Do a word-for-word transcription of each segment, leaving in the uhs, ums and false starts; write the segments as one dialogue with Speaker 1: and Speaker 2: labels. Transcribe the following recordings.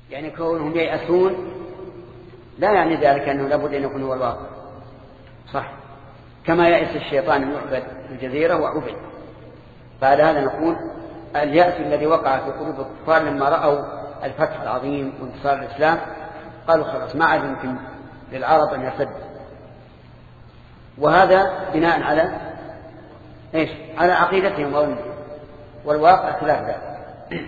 Speaker 1: يعني كونهم ييأسون لا يعني ذلك أنه لابد أن يكون هو الواقع، صح، كما يأس الشيطان أن يعبد في الجزيرة وعبد. فعلى هذا نقول اليأس الذي وقع في قلوب الكفار لما رأوا الفتح العظيم وانتصار الإسلام قالوا خلاص ما عاد يمكن للعرب أن يرتد. وهذا بناء على إيش؟ على عقيدتهم، والواقع خلاف ذلك.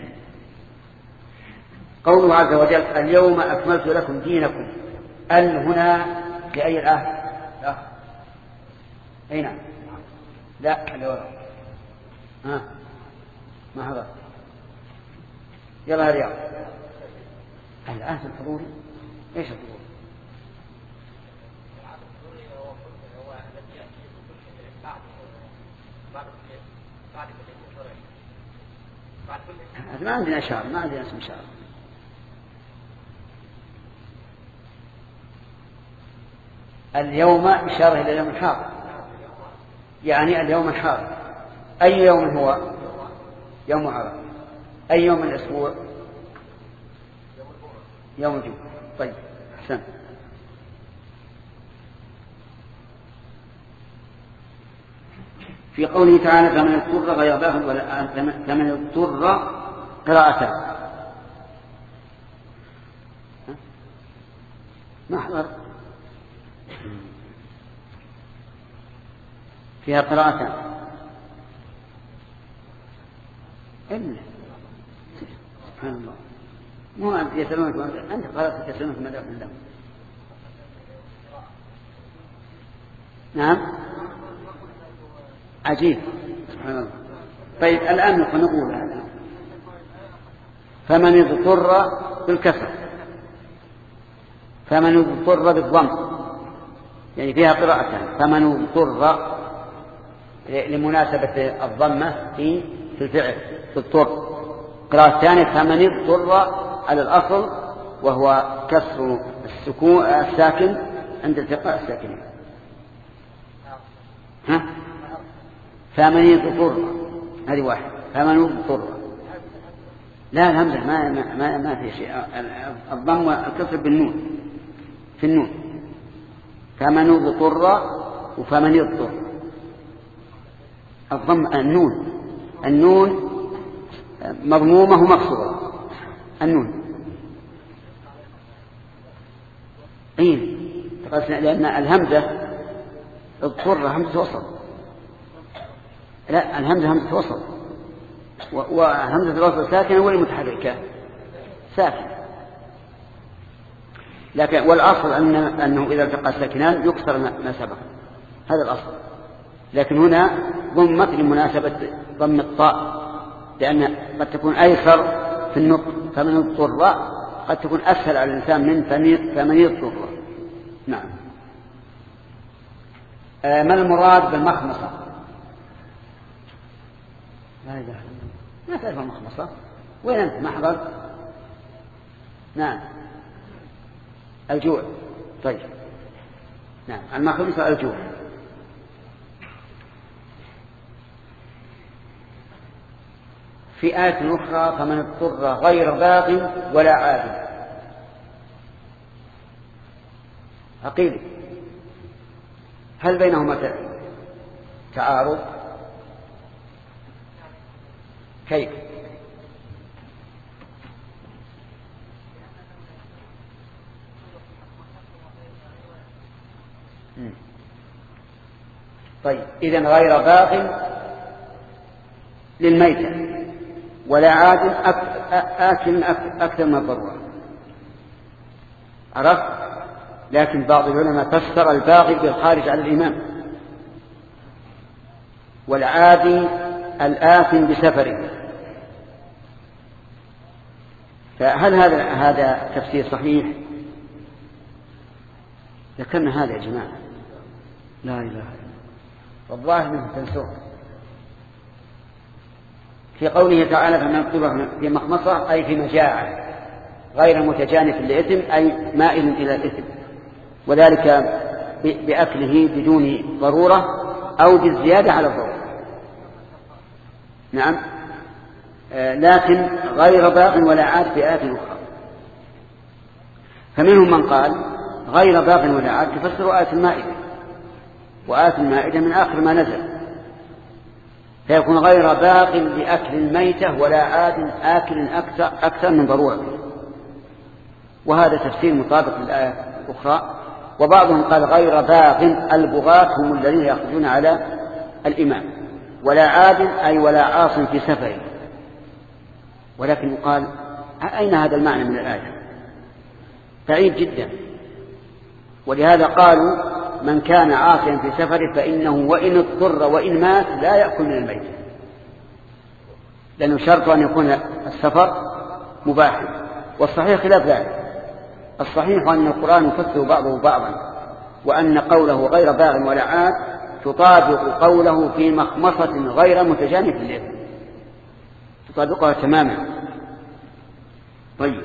Speaker 1: قوله عز وجل اليوم أكملت لكم دينكم، ال هنا لأي الآخر؟ لا أي نعم لا اللي وراء ها ما هذا يلا يا رياض الآن الحضور إيش الحضور؟ ما عندنا إشارة، ما عندنا اسم إشارة. اليوم إشارة إلى اليوم الحاضر، يعني اليوم الحاضر. أي يوم هو؟ يوم عرفة. أي يوم من الأسبوع؟ يوم الجمعة. طيب أحسن. في قوله تعالى فمن اضطر غير باغ ولا فمن اضطر قراءة ما حضر فيها قراءة إلا سبحان الله مو أنت يسألونك أنت قرأت يسألونك ماذا من لهم. نعم عجيب سبحان الله. طيب الآن نقول هذا فمن اضطر بالكسر، فمن اضطر بالضم، يعني فيها قراءتان، فمن اضطر لمناسبة الضمة في في الفعل في اضطر. قراءة الثانية فمن اضطر على الأصل وهو كسر السكون الساكن عند التقاء الساكنين. ها فمن اضطر هذه واحد، فمن اضطر لا الهمزة ما ما ما, ما في شيء، الضم والكسر بالنون في النون. فمن اضطر وفمن اضطر الضم النون النون مضمومة ومكسورة النون اي لأن الهمزة اضطر همزة وصل، لا الهمزة همزة وصل وهمزة الوصل ساكنة ولا متحركة ساكنة، لكن والأصل أن أنه إذا التقى الساكنان يكسر ما سبق، هذا الأصل. لكن هنا ضمت لمناسبة ضم الطاء، لأن قد تكون أيسر في النطق، فمن اضطر قد تكون أسهل على الإنسان من فمن يضطر. نعم. آه ما المراد بالمخمصة؟ لا إله إلا الله، ما تعرف المخمصة؟ وين أنت ما حضرت؟ نعم الجوع. طيب نعم المخمصة الجوع. في آية أخرى فمن اضطر غير باغ ولا عاد. أقيل هل بينهما تعارض؟ كيف؟ طيب إذن غير باغ للميتة ولا عاد آكل أكثر من الضرورة، عرفت؟ لكن بعض العلماء فسر الباغي بالخارج على الإمام، والعادي الآثم بسفره. فهل هذا هذا تفسير صحيح؟ ذكرنا هذا يا جماعة، لا إله إلا الله، والله منه تنسون. في قوله تعالى فمن اضطر في مخمصة أي في مجاعة غير متجانف للإثم أي مائل إلى الإثم، وذلك بأكله بدون ضرورة أو بالزيادة على الضرورة. نعم. آه لكن غير باغ ولا عاد في آية أخرى فمنهم من قال غير باغ ولا عاد تفسر آية المائدة، وآية المائدة من آخر ما نزل، فيكون غير باغ لأكل الميتة ولا عاد آكل أكثر, أكثر من ضرورته، وهذا تفسير مطابق للآية الأخرى. وبعضهم قال غير باغ البغاة هم الذين يأخذون على الإمام، ولا عاد أي ولا عاص في سفره. ولكن يقال أين هذا المعنى من الآية؟ بعيد جدا. ولهذا قالوا من كان عاصيا في سفره فإنه وإن اضطر وإن مات لا يأكل من الميت، لأنه شرط أن يكون السفر مباحا، والصحيح خلاف ذلك. الصحيح أن القرآن يفسر بعضه بعضا، وأن قوله غير باغ ولا عاد تطابق قوله في مخمصة غير متجانف للإثم، تطابقها تماما. طيب،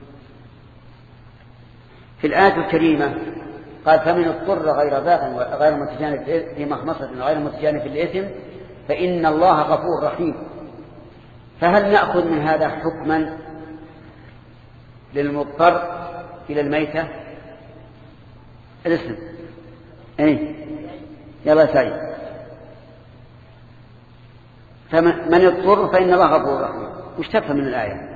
Speaker 1: في الآية الكريمة قال فمن اضطر غير باغ غير متجانف في مخمصة غير متجانف للإثم فإن الله غفور رحيم. فهل نأخذ من هذا حكما للمضطر إلى الميتة؟ الاسم ايه يلا سعيد. فمن اضطر فإن الله غفور رحيم، وش تفهم من الآية؟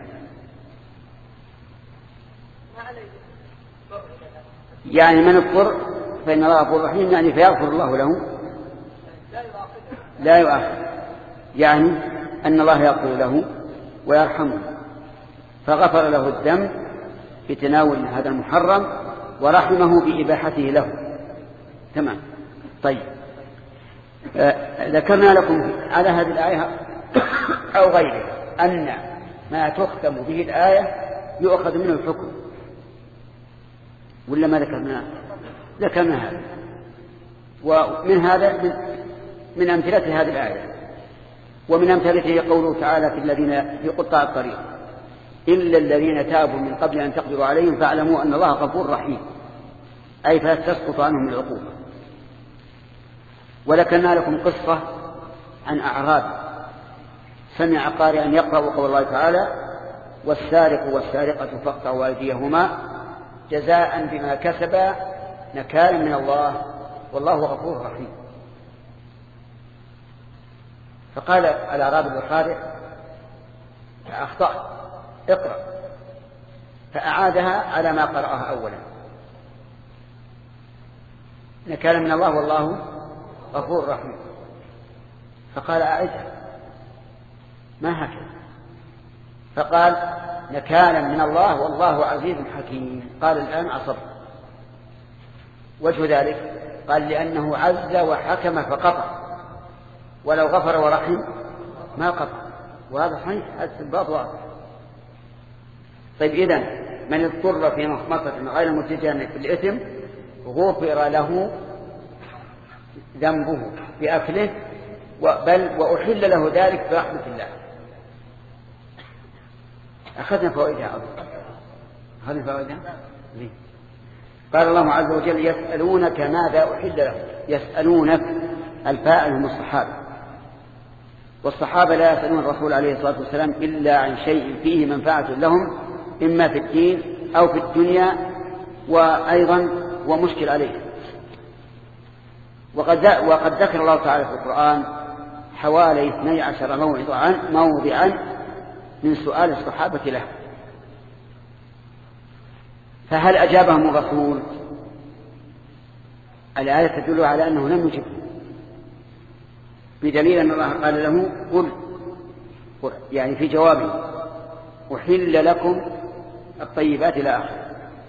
Speaker 1: يعني من اضطر فإن الله غفور رحيم، يعني فيغفر الله له لا يؤاخذ، يعني أن الله يغفر له ويرحمه، فغفر له الذنب بتناول هذا المحرم ورحمه بإباحته له. تمام. طيب، آه ذكرنا لكم على هذه الآية أو غيرها أن ما تختم به الآية يؤخذ منه الحكم، ولا ما ذكرنا؟ ذكرنا هذا. ومن هذا من, من أمثلة هذه الآية، ومن أمثلته قوله تعالى في الذين في قطاع الطريق إلا الذين تابوا من قبل أن تقدروا عليهم فاعلموا أن الله غفور رحيم، أي فلا تسقط عنهم العقوبة. ولكنا لكم قصة عن أعراب سمع قارئا يقرأ قول الله تعالى والسارق والسارقة فاقطعوا أيديهما جزاء بما كسبا نكالا من الله والله غفور رحيم. فقال الأعرابي للقارئ أخطأت اقرأ، فأعادها على ما قرأها أولا نكالا من الله والله غفور رحيم. فقال أعدها ما هكذا، فقال نكالا من الله والله عزيز حكيم. قال الآن عصبت. وجه ذلك قال لأنه عز وحكم فقطع، ولو غفر ورحم ما قطع، وهذا صحيح، هذا الباب واضح. طيب، إذن من اضطر في مخمصة غير متجانف في الإثم غفر له ذنبه بأكله، بل وأحل له ذلك برحمة الله. أخذنا فوائدها أظن. أخذنا فوائدها ليه؟ قال الله عز وجل يسألونك ماذا أحل لهم. يسألونك الفاعل هم الصحابة، والصحابة لا يسألون الرسول عليه الصلاة والسلام إلا عن شيء فيه منفعة لهم إما في الدين أو في الدنيا، وأيضا ومشكل عليه. وقد وقد ذكر الله تعالى في القرآن حوالي اثني عشر موضعا موضعا من سؤال الصحابة له، فهل أجابهم الرسول؟ الآية تدل على أنه لم يجب، بدليل أن الله قال له قل، يعني في جوابه أحل لكم الطيبات إلى آخره.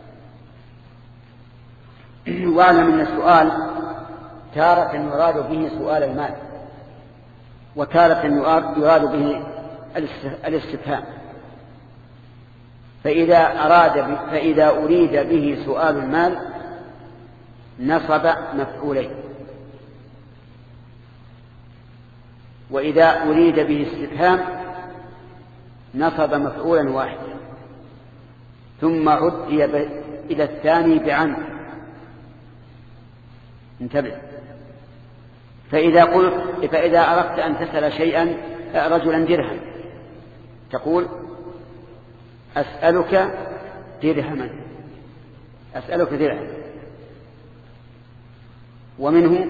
Speaker 1: واعلم أن السؤال تارة يراد به سؤال المال، وتارة يراد به الاستفهام. فإذا أراد فإذا أريد به سؤال المال نصب مفعولين، وإذا أريد به استفهام نصب مفعولا واحدا، ثم عدي إلى الثاني بعن. انتبه. فإذا قلت فإذا أردت أن تسأل شيئا رجلا درهم تقول أسألك درهما، أسألك درعا. ومنه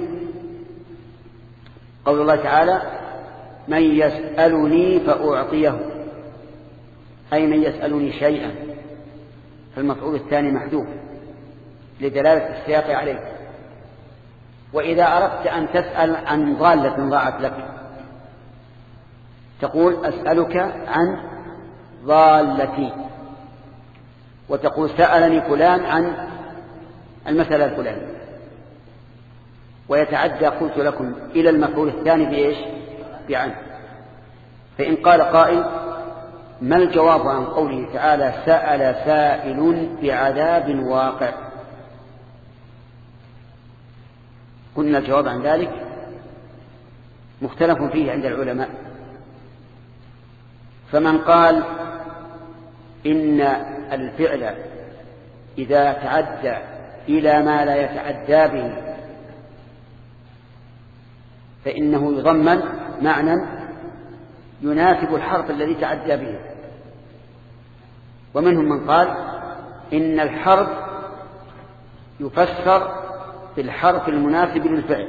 Speaker 1: قول الله تعالى من يسألني فأعطيه، أي من يسألني شيئا، فالمفعول الثاني محذوف لدلالة السياق عليه. وإذا أردت أن تسأل عن ضالة ضاعت لك تقول أسألك عن ضالتي، وتقول سألني فلان عن المسألة الفلانية. ويتعدى قلت لكم إلى المفعول الثاني بإيش؟ بعن. فإن قال قائل ما الجواب عن قوله تعالى سأل سائل بعذاب واقع؟ قلنا الجواب عن ذلك مختلف فيه عند العلماء. فمن قال إن الفعل إذا تعدى إلى ما لا يتعدى به فإنه يضمن معنى يناسب الحرف الذي تعدى به. ومنهم من قال إن الحرف يفسر بالحرف المناسب للفعل.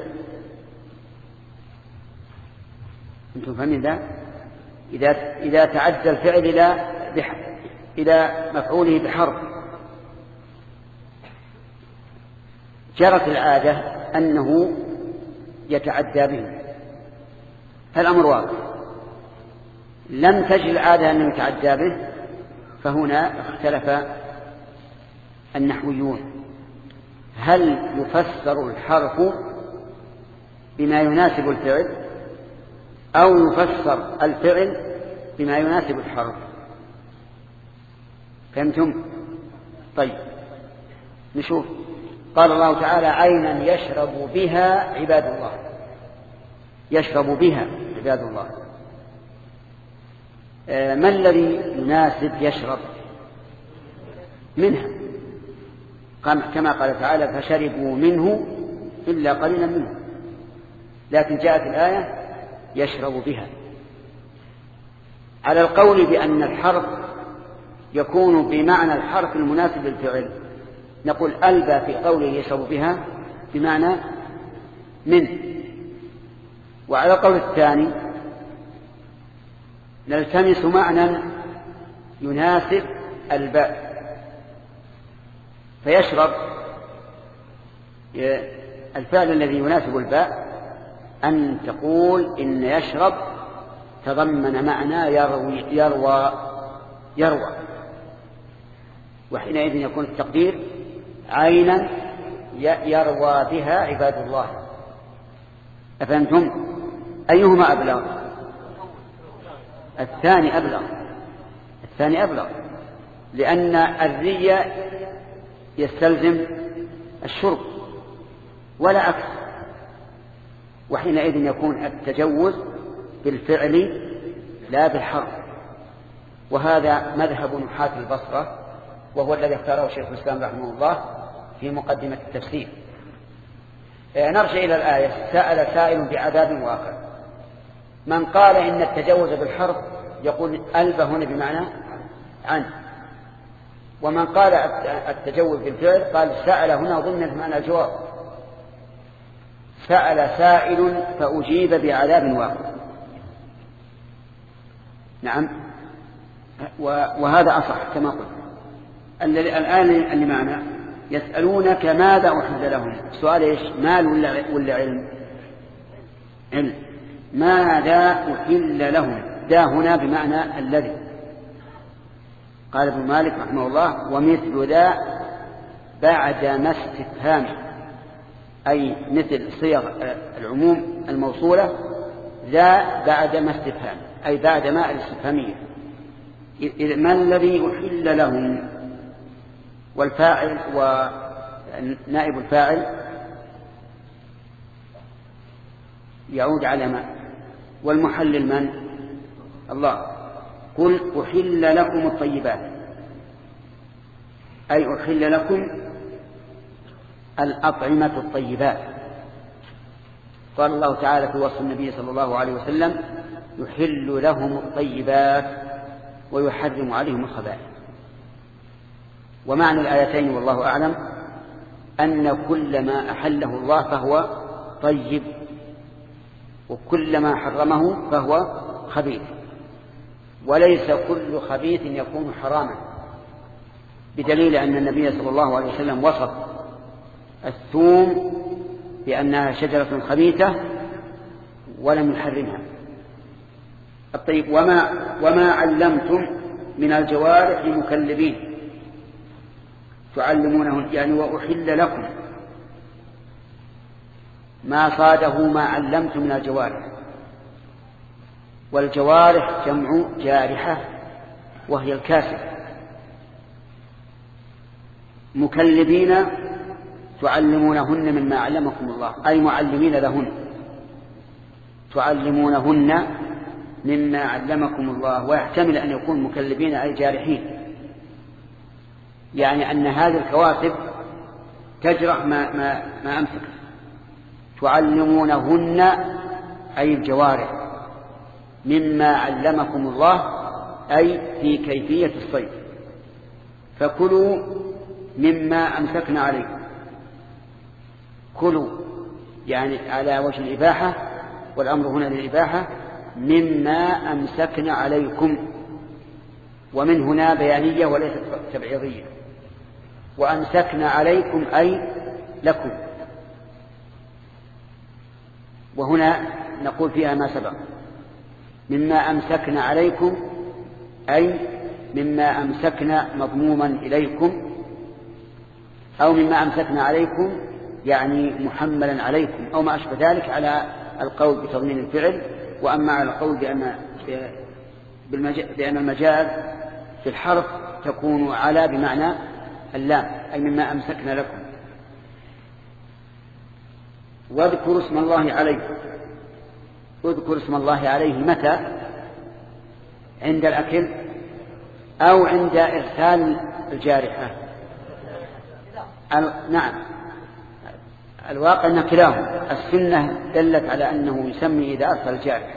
Speaker 1: أنتم فهمين ذا؟ إذا إذا تعدى الفعل إلى إلى مفعوله بحرف جرت العادة أنه يتعدى به، فالأمر واضح. لم تجد العادة أنه يتعدى به، فهنا اختلف النحويون هل يفسر الحرف بما يناسب الفعل أو يفسر الفعل بما يناسب الحرف. فهمتم؟ طيب نشوف. قال الله تعالى عينا يشرب بها عباد الله. يشرب بها عباد الله. آه ما الذي يناسب يشرب منها؟ كما قال تعالى فشربوا منه إلا قليلا منه. لكن جاءت الآية يشرب بها على القول بأن الحرف يكون بمعنى الحرف المناسب للفعل. نقول ألبى في قوله يشرب بها بمعنى من. وعلى القول الثاني نلتمس معنى يناسب الباء فيشرب الفعل الذي يناسب الباء أن تقول إن يشرب تضمن معنى يروي يروى يروى وحينئذ يكون التقدير عينا يروى بها عباد الله. أفهمتم؟ أيهما أبلغ؟ الثاني أبلغ. الثاني أبلغ لأن الري يستلزم الشرب ولا عكس، وحينئذ يكون التجوز بالفعل لا بالحرف. وهذا مذهب نحاة البصرة وهو الذي اختاره شيخ الإسلام رحمه الله في مقدمة التفسير. نرجع إلى الآية سأل سائل بعذاب واقع. من قال إن التجوز بالحرف يقول ألف هنا بمعنى عن، ومن قال التجوز بالفعل قال سأل هنا ضمن بمعنى الجواب. سأل سائل فأجيب بعذاب واقع. نعم وهذا أصح كما قلت. الآن اللي معنا يسألونك ماذا أحل لهم. السؤال إيش؟ مال ولا علم؟ علم. ماذا أحل لهم؟ دا هنا بمعنى الذي. قال ابن مالك رحمه الله ومثل ذا بعد ما استفهام، أي مثل صيغ العموم الموصولة ذا بعد ما استفهام، أي بعد ما الاستفهامية. ما الذي أحل لهم؟ والفاعل ونائب الفاعل يعود على ما، والمحلل من؟ الله. قل أحل لكم الطيبات، أي أحل لكم الأطعمة الطيبات. قال الله تعالى في وصف النبي صلى الله عليه وسلم يحل لهم الطيبات ويحرم عليهم الخبائث. ومعنى الآيتين والله أعلم أن كل ما أحله الله فهو طيب، وكل ما حرمه فهو خبيث، وليس كل خبيث يكون حراما، بدليل أن النبي صلى الله عليه وسلم وصف الثوم بأنها شجرة خبيثة ولم يحرمها. الطيب وما, وما علمتم من الجوارح مكلبين تعلمونه، يعني وأحل لكم ما صاده ما علمتم من الجوارح. والجوارح جمع جارحة وهي الكاسب. مكلبين تعلمونهن مما علمكم الله، أي معلمين لهن، تعلمونهن مما علمكم الله. ويحتمل أن يكون مكلبين أي جارحين، يعني أن هذه الكواسب تجرح ما, ما, ما أمسك. تعلمونهن أي الجوارح مما علمكم الله، أي في كيفية الصيد. فكلوا مما أمسكنا عليكم، كلوا يعني على وجه الإباحة، والأمر هنا للإباحة، مما أمسكنا عليكم، ومن هنا بيانية وليست تبعيضية. وأمسكنا عليكم أي لكم، وهنا نقول فيها ما سبق. مما أمسكنا عليكم أي مما أمسكنا مضموما إليكم، أو مما أمسكنا عليكم يعني محملا عليكم، أو ما أشبه ذلك، على القول بتضمين الفعل. وأما على القول بأن, بأن المجاز في الحرف تكون على بمعنى اللام، أي مما أمسكنا لكم. واذكروا اسم الله عليه. اذكر اسم الله عليه متى؟ عند الأكل أو عند إرسال الجارحة؟ نعم، الواقع أن كلاهما. السنة دلت على أنه يسمي إذا أرسل الجارحة،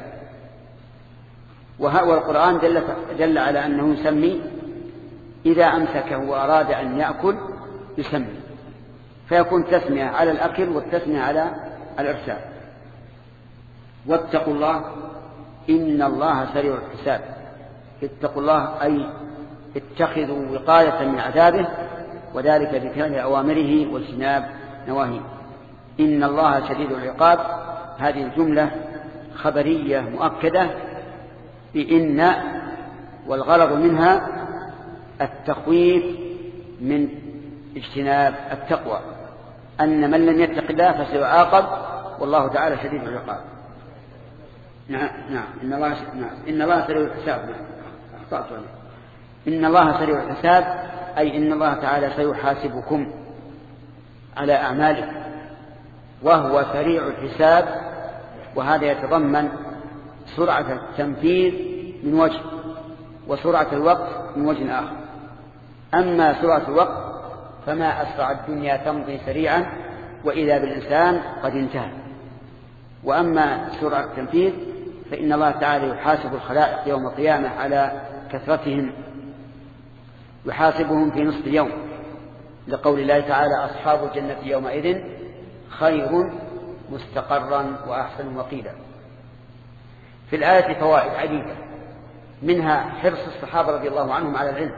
Speaker 1: والقرآن دل على أنه يسمي إذا أمسكه وأراد أن يأكل يسمي، فيكون تسمية على الأكل والتسمية على الإرسال. واتقوا الله إن الله سريع الحساب. اتقوا الله أي اتخذوا وقاية من عذابه، وذلك بفعل أوامره واجتناب نواهيه. إن الله شديد العقاب، هذه الجملة خبرية مؤكدة بإن، والغرض منها التخويف من اجتناب التقوى، أن من لم يتق الله فسيعاقب، والله تعالى شديد العقاب. نعم نعم إن الله نعم إن الله سريع الحساب. أخطأت إن الله سريع الحساب أي إن الله تعالى سيحاسبكم على أعمالكم، وهو سريع الحساب، وهذا يتضمن سرعة التنفيذ من وجه، وسرعة الوقت من وجه آخر. أما سرعة الوقت فما أسرع الدنيا تمضي سريعا وإذا بالإنسان قد انتهى. وأما سرعة التنفيذ فإن الله تعالى يحاسب الخلائق يوم القيامة على كثرتهم، يحاسبهم في نصف يوم، لقول الله تعالى أصحاب الجنة يومئذ خير مستقرا وأحسن وقيلا. في الآية فوائد عديدة، منها حرص الصحابة رضي الله عنهم على العلم،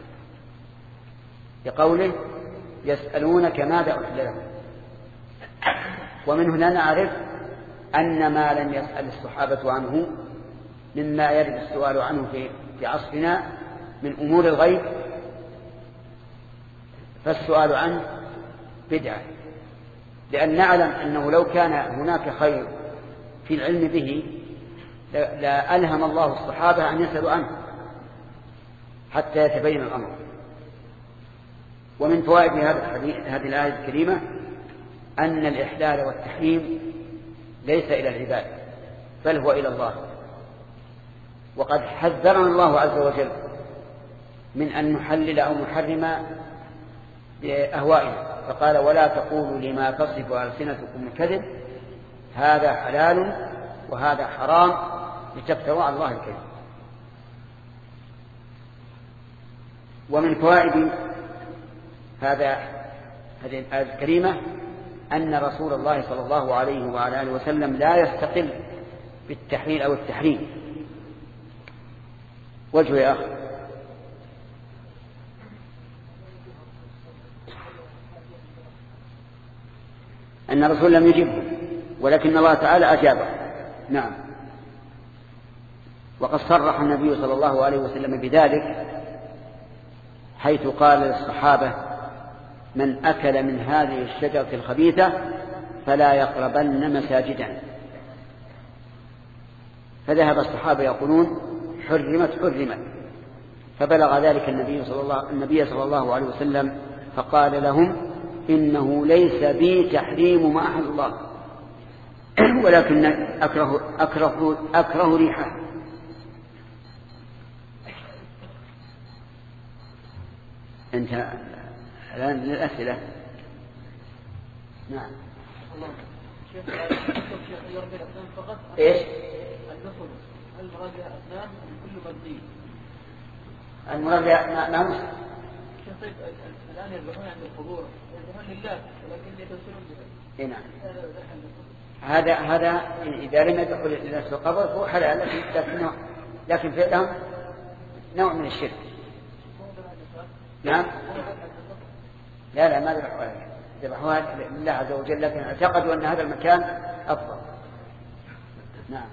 Speaker 1: لقوله يسألونك ماذا أحل لهم. ومن هنا نعرف أن ما لم يسأل الصحابة عنه مما يرد السؤال عنه في في عصرنا من أمور الغيب، فالسؤال عنه بدعة، لأن نعلم أنه لو كان هناك خير في العلم به لا ألهم الله الصحابة أن يسألوا عنه حتى يتبين الأمر. ومن فوائد هذه الآية الكريمة أن الإحلال والتحريم ليس إلى العباد بل هو إلى الله، وقد حذرنا الله عز وجل من أن نحلل أو نحرم بأهوائنا، فقال ولا تقولوا لما تصف ألسنتكم الكذب هذا حلال وهذا حرام لتفتروا على الله الكذب. ومن فوائد هذا هذه الآية الكريمة أن رسول الله صلى الله عليه وعلى آله وسلم لا يستقل بالتحليل أو التحريم. وجه يا أخي أن الرسول لم يجبه ولكن الله تعالى أجابه. نعم. وقد صرح النبي صلى الله عليه وسلم بذلك حيث قال للصحابة من أكل من هذه الشجرة الخبيثة فلا يقربن مساجدنا. فذهب الصحابة يقولون حرمت حرمت، فبلغ ذلك النبي صلى الله, النبي صلى الله عليه وسلم فقال لهم إنه ليس بي تحريم ما أحل الله ولكن أكره, أكره, أكره ريحه. انت الآن للأسئلة. نعم. ايش؟
Speaker 2: النصب هل مراد بها أسنان كل مبني؟
Speaker 1: المراد بها ما مش
Speaker 2: طيب الآن يذبحون عند القبور يذبحون لله ولكن يتوسلون بها.
Speaker 1: نعم. هذا هذا إذا لم يدخل الناس في القبر فهو حلال، لكن لكن فعلهم نوع من الشرك. نعم. لا لا ما ذبحوها ذبحوها لله عز وجل، لكن اعتقدوا أن هذا المكان أفضل. نعم.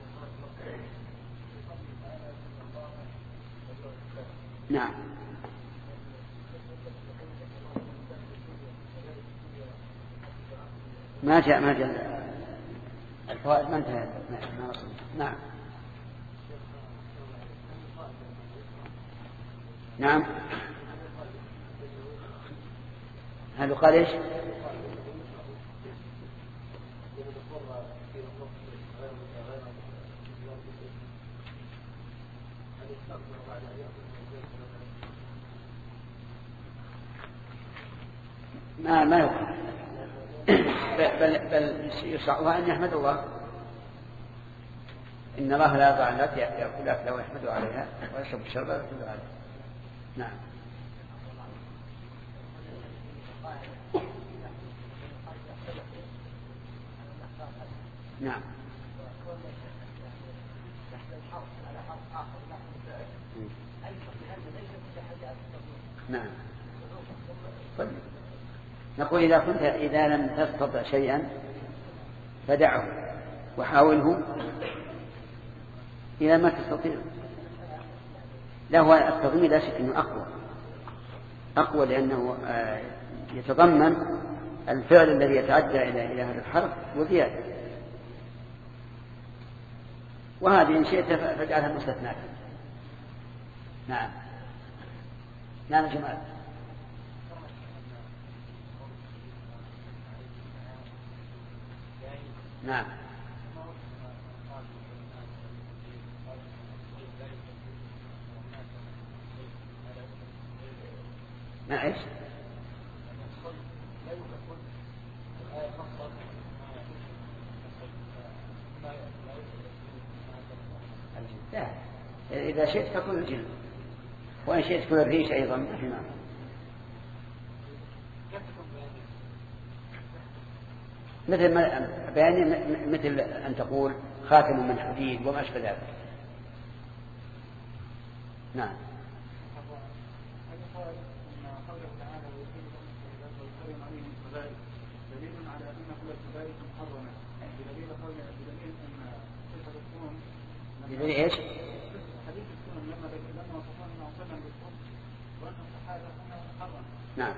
Speaker 1: نعم. ما جاء ما جاء الفوائد ما انتهى. نعم. نعم. هذا قال ايش؟ ما ما يقال بل بل يشرع أن يحمد الله. إن الله لا يضع الناس يأكل أكله ويحمد عليها ويشرب الشرب ويحمد عليها. نعم. نعم. نعم. طيب. نقول إذا كنت إذا لم تستطع شيئا فدعه وحاوله إذا ما تستطيع. لا هو التضمين لا شك أنه أقوى أقوى لأنه يتضمن الفعل الذي يتعدى إلى إلى هذا الحرف وزيادة، وهذه إن شئت فاجعلها مستثناة. نعم. نعم يا جماعة. نعم. ما إيش؟ لا. إذا شئت فكل الجن وإن شئت كل الريش أيضا ما في معنى. مثل ما بياني مثل أن تقول خاتم من حديد وما أشبه ذلك. نعم. بدليل ايش؟ نعم.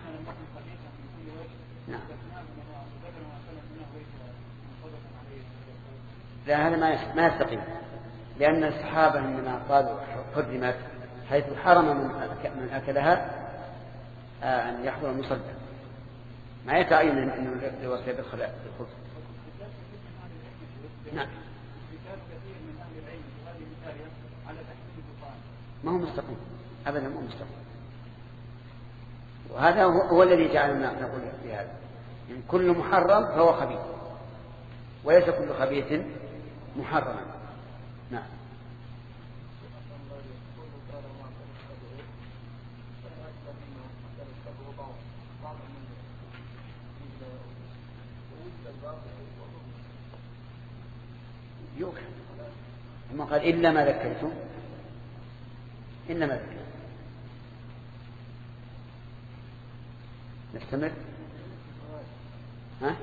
Speaker 1: نعم. لا هذا ما ما يستقيم، لأن الصحابة إنما قالوا حرمت حيث حرم من أكلها أن يحضر المصلى، ما يتعين أنه يوصي بالخلاء بالخبز. نعم. ما هو مستقيم أبدا، ما هو مستقيم. وهذا هو الذي جعلنا نقول في هذا إن كل محرم فهو خبيث وليس كل خبيث محرما. نعم. يؤكل. ثم قال إلا ما ذكرتم، إلا ما ذكرتم. نستمر. ها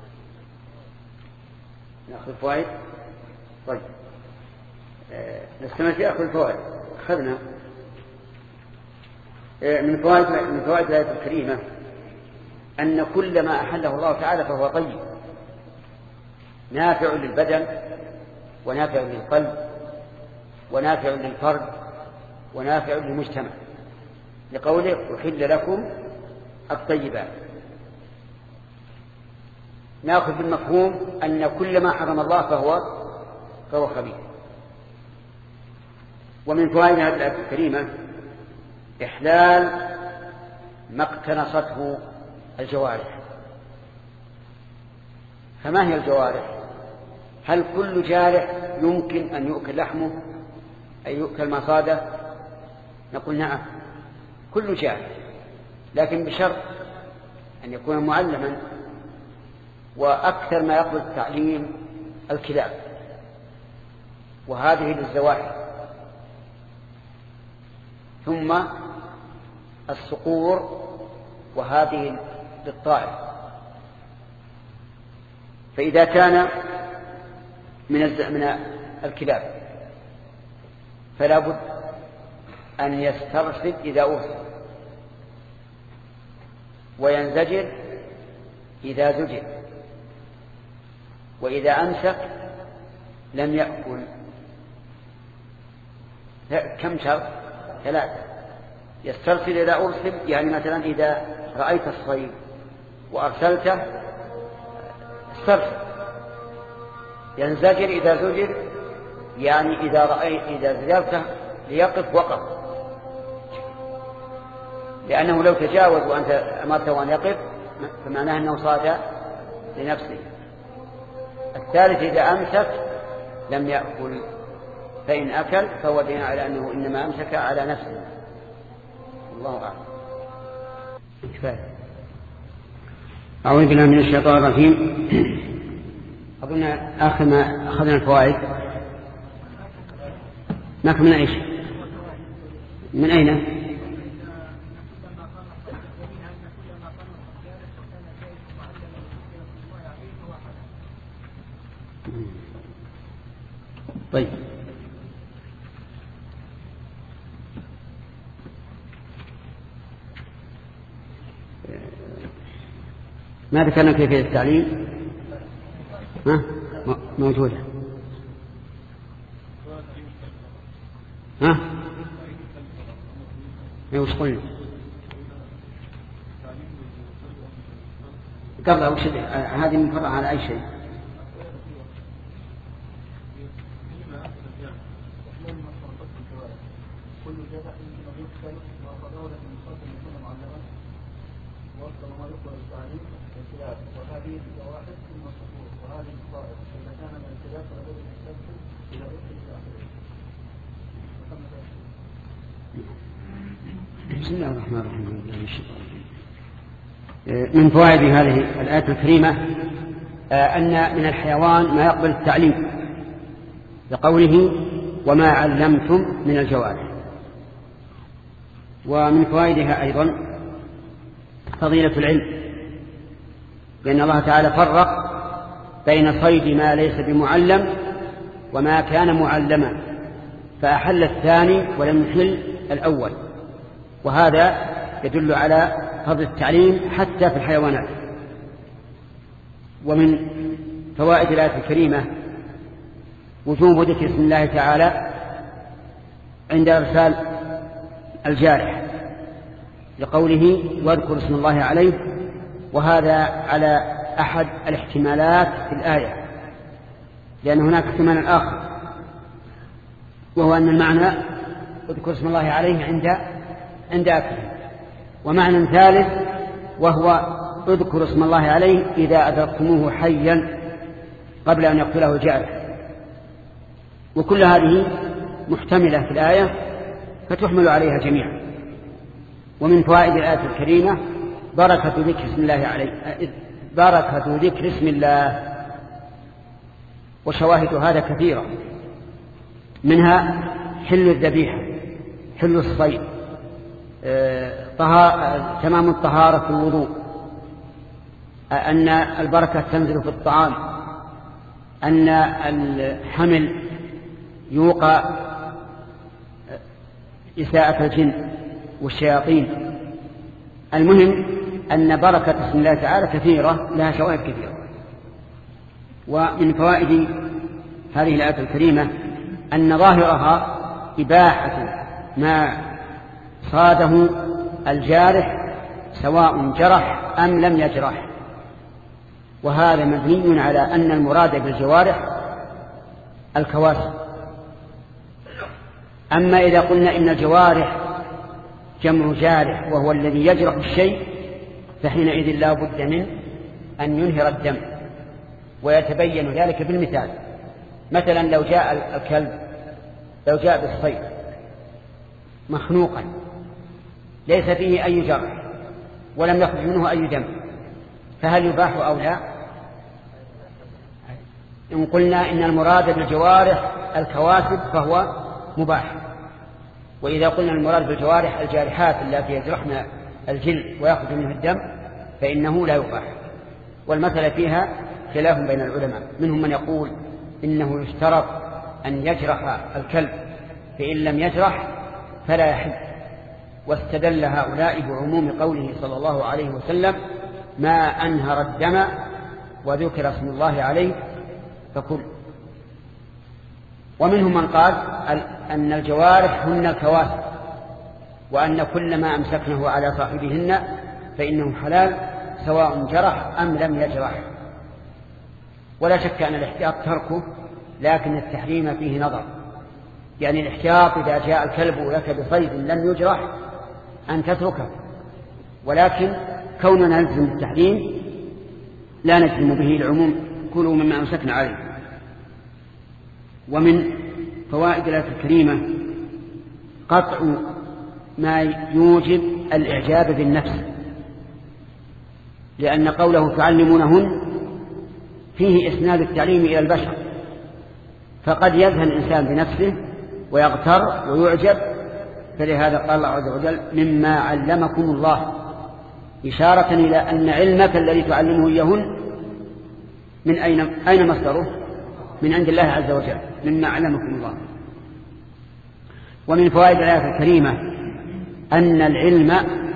Speaker 1: نأخذ الفوائد. طيب آه، نستمر في أخذ الفوائد. أخذنا آه، من فوائد من فوائد الآية الكريمة أن كل ما أحله الله تعالى فهو طيب، نافع للبدن ونافع للقلب ونافع للفرد ونافع للمجتمع، لقوله أحل لكم الطيبات. نأخذ بالمفهوم أن كل ما حرم الله فهو فهو خبيث. ومن فوائد هذه الآية الكريمة إحلال ما اقتنصته الجوارح. فما هي الجوارح؟ هل كل جارح يمكن أن يؤكل لحمه أي يؤكل مصاده؟ نقول نعم كل جارح، لكن بشرط أن يكون معلما، وأكثر ما يقبل التعليم الكلاب، وهذه للزواحف، ثم الصقور، وهذه للطائر. فإذا كان من من الكلاب فلا بد أن يسترصد إذا أرسل، وينزجر إذا زجر، وإذا أمسك لم يأكل. كم شرط؟ ثلاثة. يسترسل إذا أرسل، يعني مثلا إذا رأيت الصيد وأرسلته استرسل. ينزجر إذا زجر، يعني إذا رأيت إذا زجرته ليقف وقف، لأنه لو تجاوز وأنت أمرته أن يقف فمعناه أنه صاد لنفسه. الثالث إذا أمسك لم يأكل، فإن أكل فهو دين على أنه إنما أمسك على نفسه. الله أعلم. كفاية. أعوذ بالله من الشيطان الرجيم. أظن آخر ما أخذنا الفوائد. ناخذ من إيش؟ من أين؟ طيب ما ذكرنا كيفية التعليم؟ ها موجودة. ها وش قلنا قبل؟ وش هذه منفرعة على أي شيء؟ بسم الله الرحمن الرحيم. من فوائد هذه الآية الكريمة أن من الحيوان ما يقبل التعليم، لقوله وما علمتم من الجوارح. ومن فوائدها أيضا فضيلة العلم، لأن الله تعالى فرق بين صيد ما ليس بمعلم وما كان معلما، فأحل الثاني ولم يحل الأول، وهذا يدل على فضل التعليم حتى في الحيوانات. ومن فوائد الآية الكريمة وجوب ذكر اسم الله تعالى عند إرسال الجارح، لقوله واذكر اسم الله عليه، وهذا على أحد الاحتمالات في الآية، لأن هناك احتمال آخر، وهو أن المعنى اذكر اسم الله عليه عند عند أكله، ومعنى ثالث وهو اذكر اسم الله عليه إذا أدركتموه حيا قبل أن يقتله الجارح. وكل هذه محتملة في الآية فتحمل عليها جميعا. ومن فوائد الآية الكريمة بركة ذكر اسم الله عليه، بركة ذكر اسم الله، وشواهد هذا كثيرة، منها حل الذبيحة، حل الصيد، طهارة، تمام الطهارة في الوضوء، أن البركة تنزل في الطعام، أن الحمل يوقى إساءة الجن والشياطين. المهم أن بركة اسم الله تعالى كثيرة، لها شواهد كثيرة. ومن فوائد هذه الآية الكريمة أن ظاهرها إباحة ما صاده الجارح سواء جرح أم لم يجرح، وهذا مبني على أن المراد بالجوارح الكواسب. أما إذا قلنا إن الجوارح جمع جارح وهو الذي يجرح الشيء، فحينئذ لا بد من أن ينهر الدم، ويتبين ذلك بالمثال. مثلا لو جاء الكلب لو جاء بالصيد مخنوقا ليس فيه أي جرح ولم يخرج منه أي دم، فهل يباح أو لا؟ إن قلنا إن المراد بالجوارح الكواسب فهو مباح، وإذا قلنا المراد بالجوارح الجارحات التي يجرحن الجلد ويخرج منه الدم فإنه لا يباح. والمثل فيها خلاف بين العلماء، منهم من يقول إنه يشترط أن يجرح الكلب، فإن لم يجرح فلا يحل، واستدل هؤلاء بعموم قوله صلى الله عليه وسلم ما أنهر الدم وذكر اسم الله عليه فكل. ومنهم من قال أن الجوارح هن الكواسب، وأن كل ما أمسكنه على صاحبهن فإنه حلال سواء جرح أم لم يجرح. ولا شك أن الاحتياط تركه، لكن التحريم فيه نظر. يعني الاحتياط إذا جاء الكلب لك بصيد لم يجرح أن تتركه، ولكن كوننا نلزم التحريم لا نجزم به العموم، كلوا مما أمسكنا عليه. ومن فوائد الآية الكريمة قطع ما يوجب الإعجاب بالنفس، لأن قوله تعلمونهن فيه إسناد التعليم إلى البشر، فقد يذهل الإنسان بنفسه ويغتر ويعجب، فلهذا قال الله عز وجل مما علمكم الله، إشارة إلى أن علمك الذي تعلمه إياهن من أين أين مصدره؟ من عند الله عز وجل، مما علمكم الله. ومن فوائد الآية الكريمة أن العلم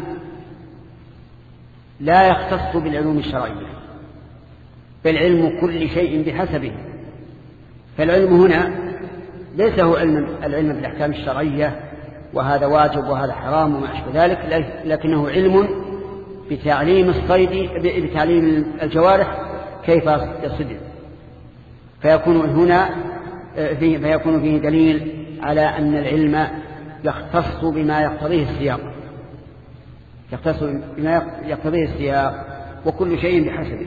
Speaker 1: لا يختص بالعلوم الشرعية، بل علم كل شيء بحسبه. فالعلم هنا ليس هو علم العلم بالأحكام الشرعية وهذا واجب وهذا حرام وما أشبه ذلك، لكنه علم بتعليم الصيد، بتعليم الجوارح كيف يصيد. فيكون هنا فيه فيكون فيه دليل على أن العلم يختص بما يقتضيه السياق، يختص بما يقتضيه السياق، وكل شيء بحسبه.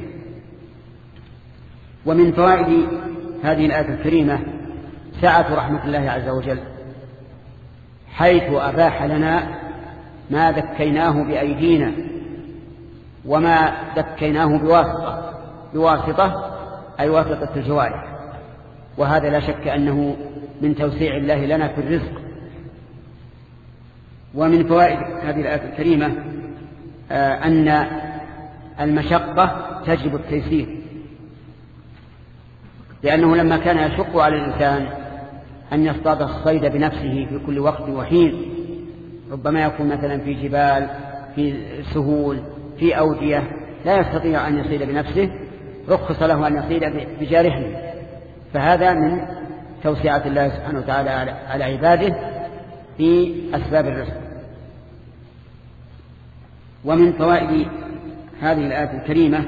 Speaker 1: ومن فوائد هذه الآية الكريمة سعة رحمة الله عز وجل، حيث أباح لنا ما ذكيناه بأيدينا وما ذكيناه بواسطة بواسطة أي واسطة الجوارح، وهذا لا شك أنه من توسيع الله لنا في الرزق. ومن فوائد هذه الآية الكريمة أن المشقة تجب التيسير، لأنه لما كان يشق على الإنسان أن يصطاد الصيد بنفسه في كل وقت وحين، ربما يكون مثلا في جبال، في سهول، في أودية لا يستطيع أن يصيد بنفسه، رخص له أن يصيد بجارحه، فهذا من توسعة الله سبحانه وتعالى على عباده في أسباب الرزق. ومن فوائد هذه الآية الكريمة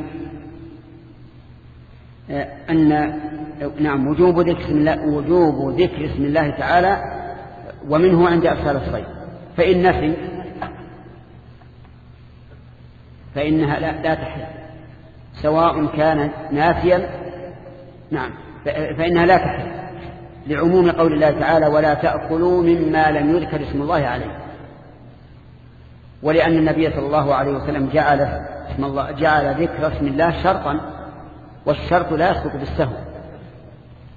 Speaker 1: أن نعم وجوب ذكر اسم الله وجوب ذكر اسم الله تعالى، ومنه عند أرسال الصيد، فإن نفي فإنها لا, لا تحل سواء كان نافيا، نعم فإنها لا تحل لعموم قول الله تعالى ولا تأكلوا مما لم يذكر اسم الله عليه، ولأن النبي صلى الله عليه وسلم جعل اسم الله جعل ذكر اسم الله شرطا، والشرط لا يسقط بالسهو،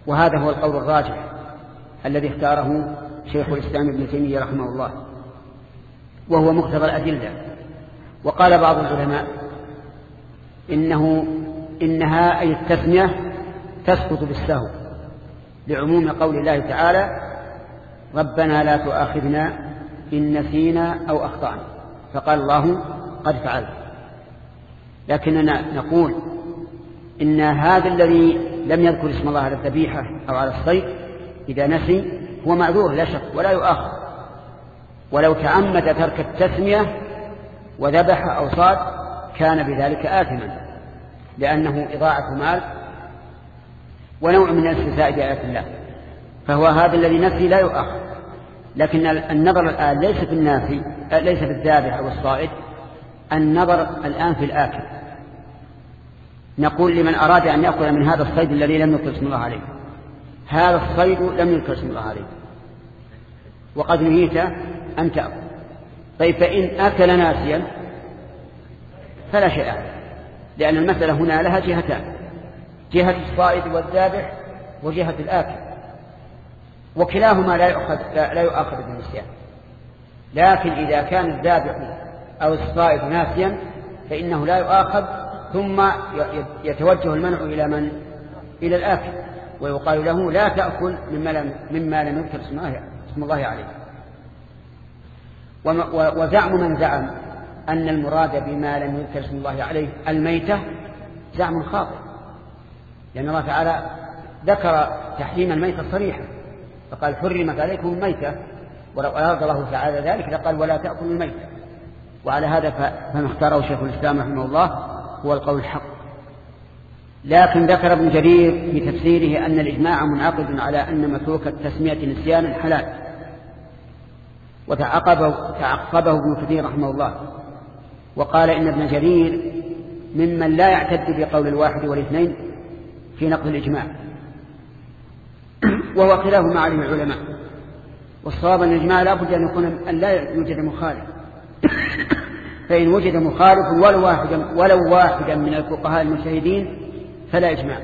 Speaker 1: وهذا هو القول الراجح الذي اختاره شيخ الإسلام ابن تيمية رحمه الله، وهو مقتضى الأدلة. وقال بعض العلماء إنه إنها أي التثنية تسقط بالسهو لعموم قول الله تعالى ربنا لا تؤاخذنا إن نسينا أو أخطأنا، فقال الله قد فعلت. لكننا نقول إن هذا الذي لم يذكر اسم الله على الذبيحة أو على الصيد إذا نسي هو معذور لا شك ولا يؤاخذ، ولو تعمد ترك التسمية وذبح أو صاد كان بذلك آثما، لأنه إضاعة مال ونوع من الاستهزاء بآيات الله، فهو هذا الذي نسي لا يؤاخذ. لكن النظر الآن ليس في النافي، ليس في الذابح أو الصائد، النظر الآن في الآكل. نقول لمن أراد أن يأكل من هذا الصيد الذي لم يذكر اسم الله عليه، هذا الصيد لم يذكر اسم الله عليه وقد نهيت أن تأكل، طيب فإن أكل ناسيا فلا شيء عليه، لأن المسألة هنا لها جهتان، جهة الصائد والذابح وجهة الآكل، وكلاهما لا يؤخذ لا يؤاخذ بالنسيان. لكن إذا كان الذابح أو الصائد ناسيا فإنه لا يؤاخذ، ثم يتوجه المنع إلى من؟ إلى الآكل، ويقال له لا تأكل مما لم مما لم يذكر اسم الله عليه. وزعم من زعم أن المراد بما لم يذكر اسم الله عليه الميتة زعم خاطئ، لأن الله تعالى ذكر تحريم الميتة صريحا فقال حرمت عليكم الميتة، ولو أراد الله تعالى ذلك لقال ولا تأكلوا الميتة. وعلى هذا فما اختاره شيخ الإسلام رحمه الله هو القول الحق. لكن ذكر ابن جرير في تفسيره أن الإجماع منعقد على أن متروك التسمية نسيانا حلال، وتعقبه تعقبه ابن كثير رحمه الله وقال إن ابن جرير ممن لا يعتد بقول الواحد والاثنين في نقل الإجماع، وهو خلاف معالم العلماء. والصواب أن الإجماع لا بد أن يكون أن لا يوجد مخالف، فإن وجد مخالف ولو واحدا ولو واحدا من الفقهاء المجتهدين فلا إجماع.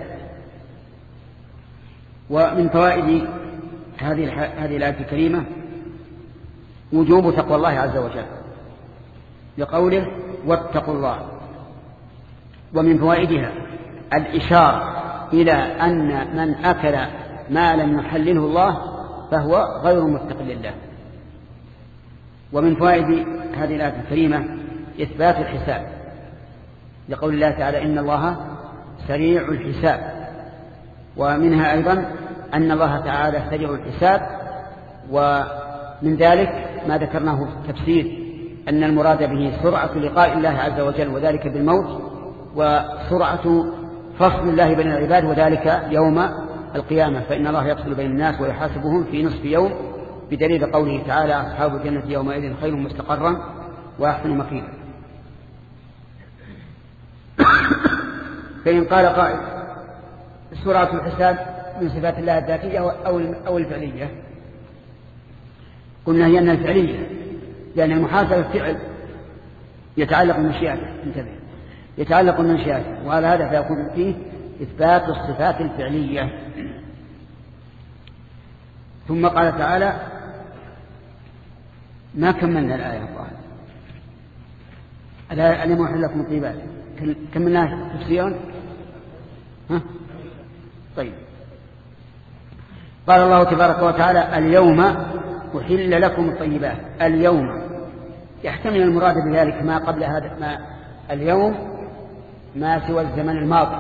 Speaker 1: ومن فوائد هذه هذه الآية الكريمة وجوب تقوى الله عز وجل لقوله واتقوا الله. ومن فوائدها الإشارة إلى أن من أكل ما لم يحلله الله فهو غير متق لله. ومن فوائد هذه الآية الكريمة إثبات الحساب لقول الله تعالى إن الله سريع الحساب. ومنها أيضا أن الله تعالى سريع الحساب، ومن ذلك ما ذكرناه في التفسير أن المراد به سرعة لقاء الله عز وجل وذلك بالموت، وسرعة فصل الله بين العباد وذلك يوم القيامة، فإن الله يفصل بين الناس ويحاسبهم في نصف يوم، بدليل قوله تعالى أصحاب الجنة يومئذ خير مستقرا وأحسن مقيلا. فإن قال قائل سرعة الحساب من صفات الله الذاتية أو الفعلية، قلنا هي أنها الفعلية، لأن المحاسبة فعل يتعلق بمشيئته، انتبه، يتعلق بمشيئته، وعلى هذا فيكون فيه إثبات الصفات الفعلية. ثم قال تعالى ما كملنا الآية الظاهرة ألم أحل لكم الطيبات، كملناها تفسيرا ها؟ طيب. قال الله تبارك وتعالى اليوم أحل لكم الطيبات. اليوم يحتمل المراد بذلك ما قبل هذا، ما اليوم ما سوى الزمن الماضي،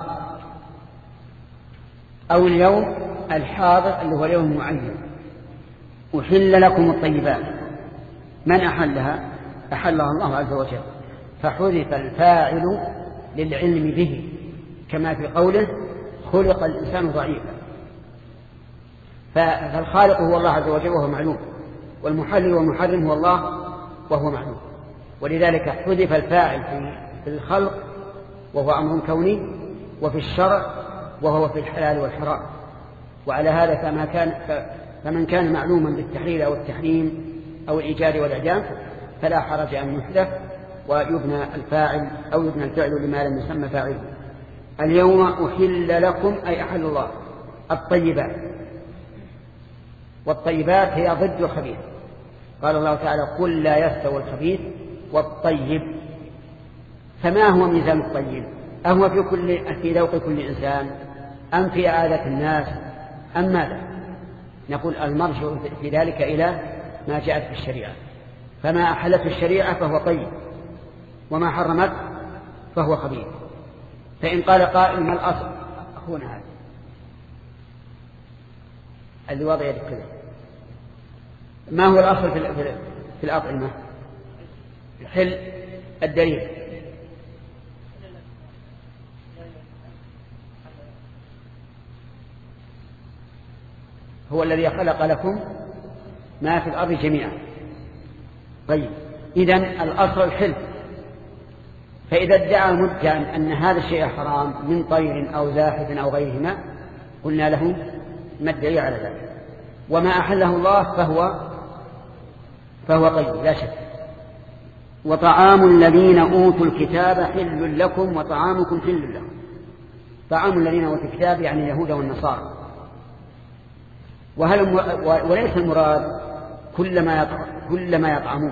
Speaker 1: أو اليوم الحاضر اللي هو اليوم المعين. أحل لكم الطيبات، من أحلها؟ أحلها الله عز وجل، فحذف الفاعل للعلم به، كما في قوله خلق الإنسان ضعيفا، فالخالق هو الله عز وجل وهو معلوم، والمحلل والمحرم هو الله وهو معلوم، ولذلك حذف الفاعل في الخلق وهو أمر كوني، وفي الشرع وهو في الحلال والحرام. وعلى هذا فما كان فمن كان معلوما بالتحليل أو التحريم أو الإيجاد والإعدام فلا حرج أن يحذف ويبنى الفاعل أو يبنى الفعل لما لم يسمى فاعله. اليوم أحل لكم أي أحل الله الطيبات، والطيبات هي ضد الخبيث. قال الله تعالى قل لا يستوي الخبيث والطيب. فما هو ميزان الطيب؟ أهو في كل في ذوق كل إنسان أم في عادة الناس أم ماذا؟ نقول المرجع في ذلك إلى ما جاءت في الشريعة، فما أحلته الشريعة فهو طيب، وما حرمت فهو خبيث. فإن قال قائل ما الأصل؟ أخونا هذا اللي وضع يدك كذا، ما هو الأصل في في الأطعمة؟ الحل الدليل. هو الذي خلق لكم ما في الأرض جميعا. طيب إذن الأصل الحل، فإذا ادعى المدعي أن هذا الشيء حرام من طير أو زاحف أو غيرهما قلنا له ما الدليل على ذلك؟ وما أحله الله فهو فهو طيب لا شك. وطعام الذين أوتوا الكتاب حل لكم وطعامكم حل لهم. طعام الذين أوتوا الكتاب يعني اليهود والنصارى. وهل وليس المراد كل ما يطعم كل ما يطعمون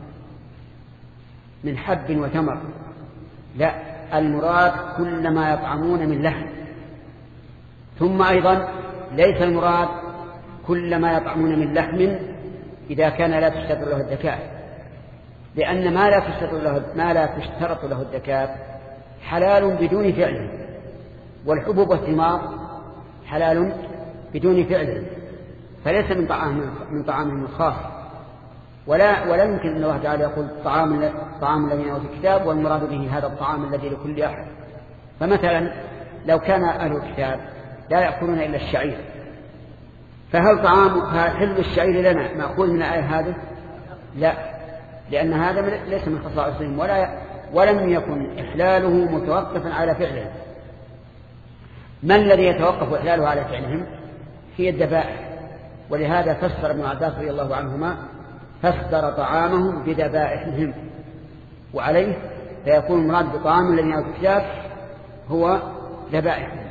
Speaker 1: من حب وتمر، لا، المراد كل ما يطعمون من لحم. ثم أيضا ليس المراد كل ما يطعمون من لحم إذا كان لا تشترط له الزكاة، لأن ما لا تشترط له ما لا تشترط له الزكاة حلال بدون فعله، والحبوب والثمار حلال بدون فعله، فليس من طعام من طعامهم الخاص. ولا ولا يمكن أن الله تعالى يقول طعام طعام الذين أوتوا الكتاب والمراد به هذا الطعام الذي لكل أحد. فمثلا لو كان أهل الكتاب لا يأكلون إلا الشعير، فهل طعام حل الشعير لنا مأخوذ من آية هذه؟ لا، لأن هذا ليس من خصائصهم، ولا ولم يكن إحلاله متوقفا على فعله. ما الذي يتوقف إحلاله على فعلهم؟ هي الذبائح. ولهذا فسر ابن عباس رضي الله عنهما فسر طعامهم بذبائحهم، وعليه فيكون المراد بطعام الذين أوتوا الكتاب هو ذبائحهم،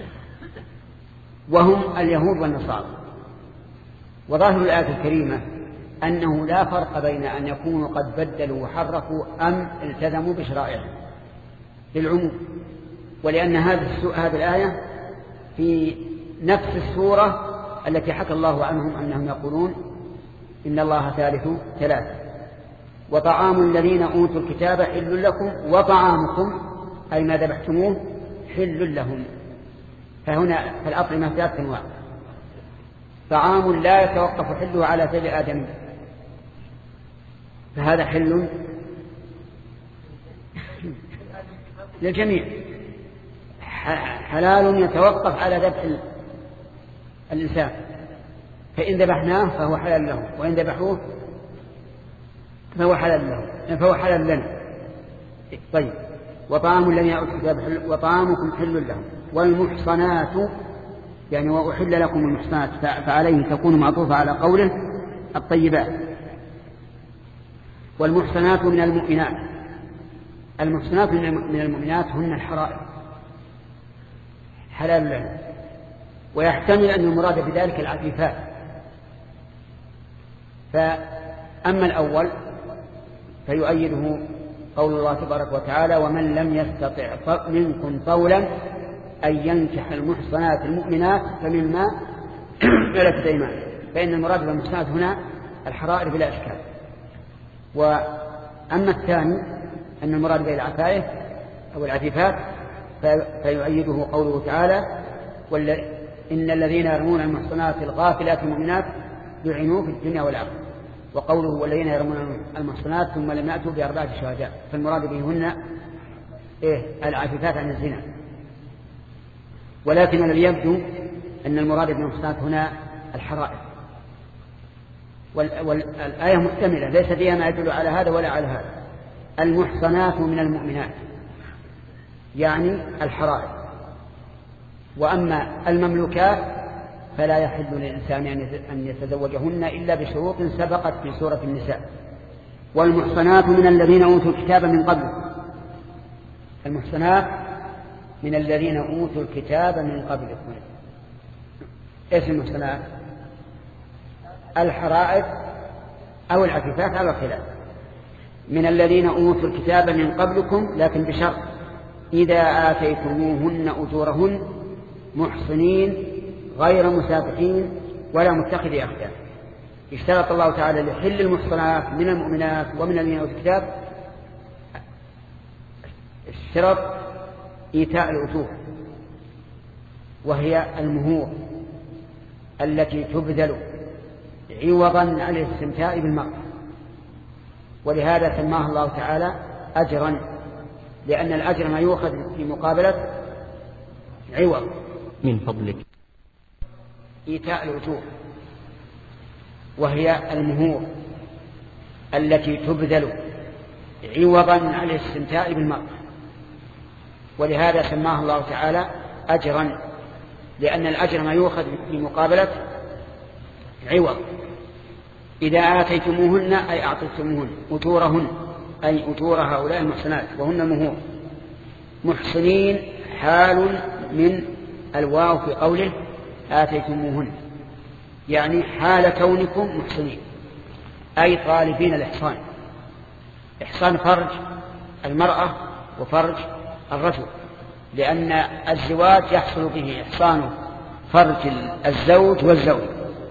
Speaker 1: وهم اليهود والنصارى. وظاهر الآية الكريمة أنه لا فرق بين أن يكونوا قد بدلوا وحرفوا أم التزموا بشرائعهم للعموم، ولأن هذه الآية في نفس السورة التي حكى الله عنهم أنهم يقولون إن الله ثالث ثلاثة. وطعام الذين أوتوا الكتاب حل لكم وطعامكم أي ما ذبحتموه حل لهم. فهنا فالأطعمة ثلاث أنواع: طعام لا يتوقف حله على فعل آدم فهذا حل للجميع، حلال يتوقف على ذبح الإنسان، فإن ذبحناه فهو حلال له، وإن ذبحوه فهو حلال له فهو حلال لنا. طيب وطعام الذين أوتوا الكتاب وطعامكم حل لهم. والمحصنات يعني وأحل لكم المحصنات فعليه تكون معطوفة على قوله الطيبات. والمحصنات من المؤمنات، المحصنات من المؤمنات هن الحرائر حلال لنا، ويحتمل أن المراد بذلك العفيفات. فأما الأول فيؤيده قول الله تبارك وتعالى ومن لم يستطع منكم طولا أن ينكح المحصنات المؤمنات فمما ملكت أيمانكم، فإن المراد بالمحصنات هنا الحرائر بلا إشكال. وأما الثاني أن المراد بالعفائف أو العفيفات فيؤيده قوله تعالى إن الذين يرمون المحصنات الغافلات المؤمنات لعنوا في الدنيا والآخرة. وقوله والذين يرمون المحصنات ثم لم يأتوا بأربعة شهداء، فالمراد بهن إيه؟ العفيفات عن الزنا. ولكن الذي يبدو أن المراد بالمحصنات هنا الحرائر، والآية محتملة ليس فيها ما يدل على هذا ولا على هذا. المحصنات من المؤمنات يعني الحرائر. وأما المملوكات فلا يحل للإنسان أن يتزوجهن إلا بشروط سبقت في سورة النساء. والمحصنات من الذين أوتوا الكتاب من قبل، المحصنات من الذين أوتوا الكتاب من قبلكم. إيش المحصنات؟ الحرائر أو العفيفات على الخلاف. من الذين أوتوا الكتاب من قبلكم لكن بشرط إذا آتيتموهن أجورهن محصنين غير مسافحين ولا متخذي أخدان. اشترط الله تعالى لحل المحصنات من المؤمنات ومن الذين أوتوا الكتاب اشترط إيتاء الأجور، وهي المهور التي تبذل عوضا عن الاستمتاع بالمرأة، ولهذا سماه الله تعالى أجرا، لأن الأجر ما يؤخذ في مقابلة عوض.
Speaker 3: من فضلك
Speaker 1: إيتاء الأجور وهي المهور التي تبذل عوضا عن الاستمتاع بالمرأة، ولهذا سماه الله تعالى أجرا، لأن الأجر ما يؤخذ في مقابلة عوض. إذا آتيتموهن أي أعطيتموهن أجورهن أي أجور هؤلاء المحصنات وهن مهور محصنين حال من الواو في قوله آتيتموهن، يعني حال كونكم محصنين أي طالبين الإحصان. إحصان فرج المرأة وفرج الرجل، لأن الزواج يحصل به إحصان فرج الزوج والزوج.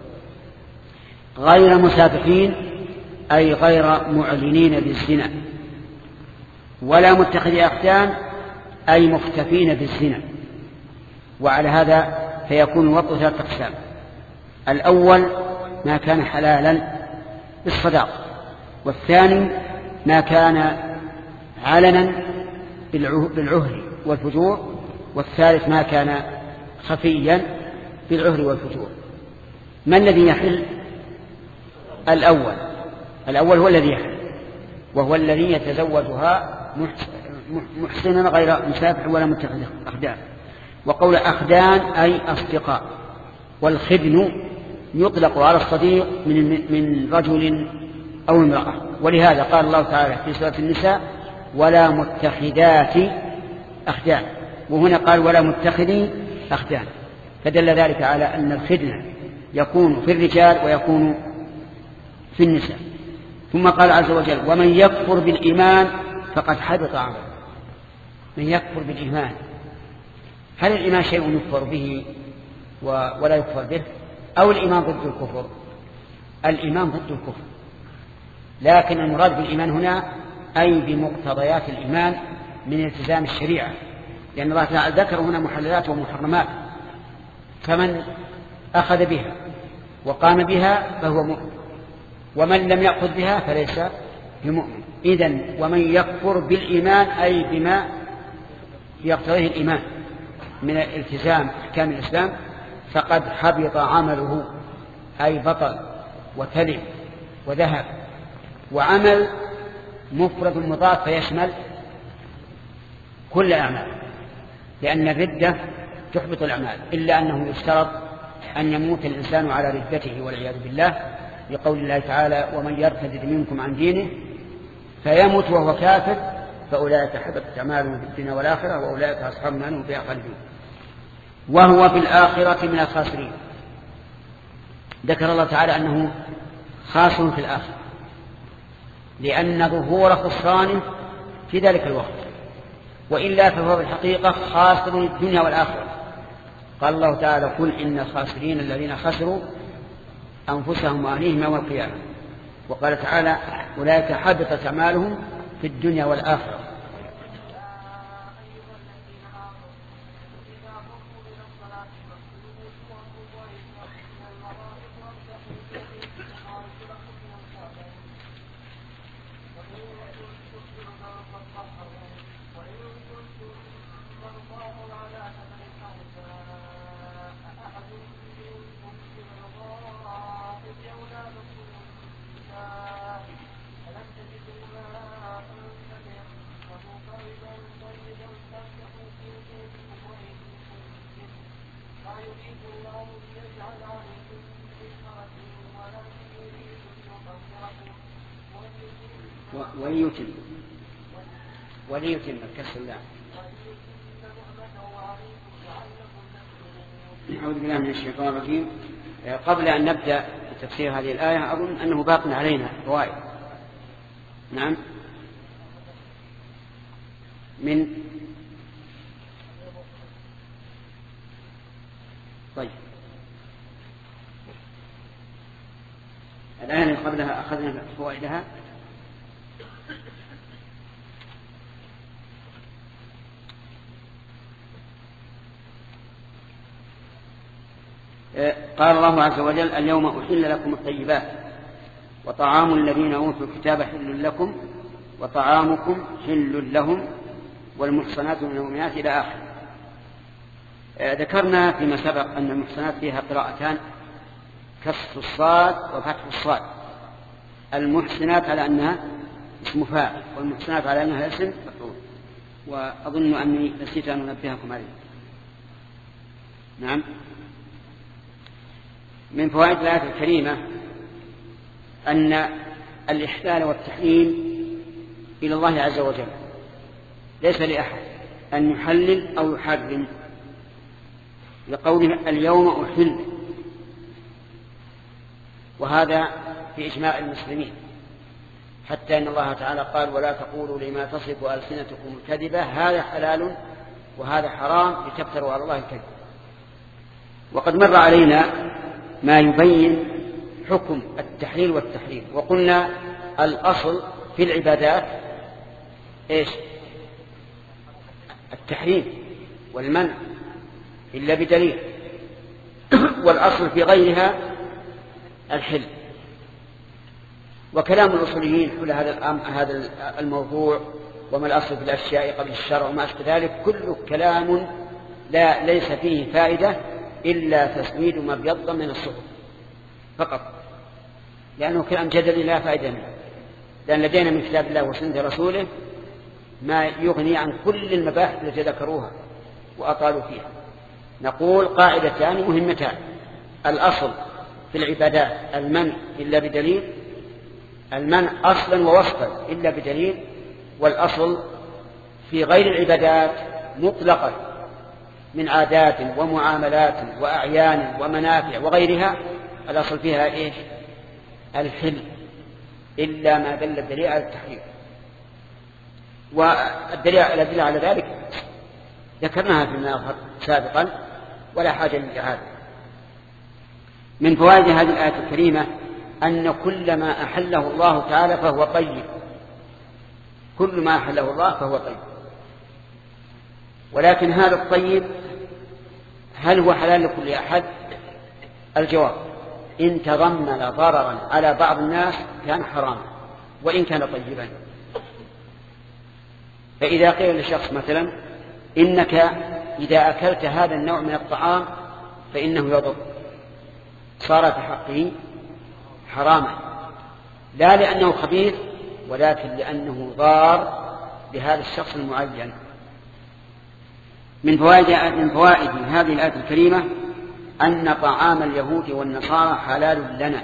Speaker 1: غير مسافحين أي غير معلنين بالزنا، ولا متخذي أخدان أي مختفين بالزنا. وعلى هذا فيكون الوطء ثلاثة أقسام: الأول ما كان حلالا بالصداق، والثاني ما كان علنا بالعهر والفجور، والثالث ما كان خفيا بالعهر والفجور. ما الذي يحل؟ الأول الأول هو الذي يحل، وهو الذي يتزوجها محسنا غير مسافح ولا متخذ أخدان. وقول أخدان أي أصدقاء، والخدن يطلق على الصديق من من رجل أو امرأة، ولهذا قال الله تعالى في سورة النساء ولا متخذات أخدان، وهنا قال ولا متخذي أخدان، فدل ذلك على أن الخدن يكون في الرجال ويكون في النساء. ثم قال عز وجل ومن يكفر بالإيمان فقد حبط عمله. من يكفر بالإيمان، هل الإيمان شيء يكفر به ولا يكفر به، أو الإيمان ضد الكفر؟ الإيمان ضد الكفر، لكن المراد بالإيمان هنا أي بمقتضيات الإيمان من التزام الشريعة، لأن الله تعالى ذكر هنا محللات ومحرمات، فمن أخذ بها وقام بها فهو مؤمن، ومن لم يأخذ بها فليس بمؤمن. إذن ومن يكفر بالإيمان أي بما يقتضيه الإيمان من الالتزام أحكام الإسلام فقد حبط عمله، أي بطل وتلف وذهب. وعمل مفرد مضاف فيشمل كل أعمال، لأن الردة تحبط الأعمال، إلا أنه يشترط أن يموت الإنسان على ردته والعياذ بالله، لقول الله تعالى ومن يرتد منكم عن دينه فيموت وهو كافر فأولئك حبطت أعمالهم في الدنيا والآخرة وأولئك أصحاب النار هم فيها خالدون وهو في الآخرة من الخاسرين. ذكر الله تعالى أنه خاسر في الآخرة لأن ظهور خسرانه في ذلك الوقت، وإلا فهو بالحقيقة خاسر الدنيا والآخرة. قال الله تعالى قل إن الخاسرين الذين خسروا أنفسهم وأهليهم يوم القيامة. وقال تعالى أولئك حبطت أعمالهم في الدنيا والآخرة. وليتم وليتم الكسر الله. أعوذ بالله من الشيطان الرجيم. قبل أن نبدأ تفسير هذه الآية أظن أنه باق علينا فوائد. نعم. من طيب الآية اللي قبلها أخذنا فوائدها. قال الله عز وجل: اليوم أحل لكم الطيبات وطعام الذين أوتوا الكتاب حل لكم وطعامكم حل لهم والمحصنات من المؤمنات إلى آخر. ذكرنا فيما سبق أن المحصنات فيها قراءتان: كسر الصاد وفتح الصاد. المحصنات على أنها اسم فاعل والمحصنات على أنها اسم مفعول، وأظن أني نسيت أن أنبهكم عليه. نعم. من فوائد الآية الكريمة أن الإحلال والتحليل إلى الله عز وجل، ليس لأحد أن يحلل أو يحرم، لقوله: اليوم أحل، وهذا في إجماع المسلمين، حتى إن الله تعالى قال: ولا تقولوا لما تصف ألسنتكم الكذبة هذا حلال وهذا حرام لتفتروا على الله الكذب. وقد مر علينا ما يبين حكم التحليل والتحريم، وقلنا الأصل في العبادات إيش؟ التحريم والمنع إلا بدليل، والأصل في غيرها الحل. وكلام الأصوليين حول هذا الموضوع وما الأصل في الأشياء قبل الشرع وما أشبه ذلك كله كلام لا ليس فيه فائدة إلا تسويد ما ابيض من الصدور فقط، لأنه كلام جدلي لا فائدة منه، لأن لدينا من كتاب الله وسنة رسوله ما يغني عن كل المباحث التي ذكروها وأطالوا فيها. نقول قاعدتان مهمتان: الأصل في العبادات المنع إلا بدليل، المنع أصلا ووصفا إلا بدليل، والأصل في غير العبادات مطلقا من عادات ومعاملات وأعيان ومنافع وغيرها الأصل فيها إيش؟ الحل، إلا ما دل الدليل على التحريم. والدليل على ذلك ذكرناها فيما أظهر سابقا ولا حاجة للإعادة. من فوائد هذه الآية الكريمة أن كل ما أحله الله تعالى فهو طيب، كل ما أحله الله فهو طيب، ولكن هذا الطيب هل هو حلال لكل أحد؟ الجواب: إن تضمن ضررا على بعض الناس كان حراما وإن كان طيبا. فإذا قيل لشخص مثلا: إنك إذا أكلت هذا النوع من الطعام فإنه يضر، صار في حقه حراما، لا لأنه خبيث ولكن لأنه ضار بهذا الشخص المعين. من فوائد من فوائد هذه الآية الكريمة أن طعام اليهود والنصارى حلال لنا،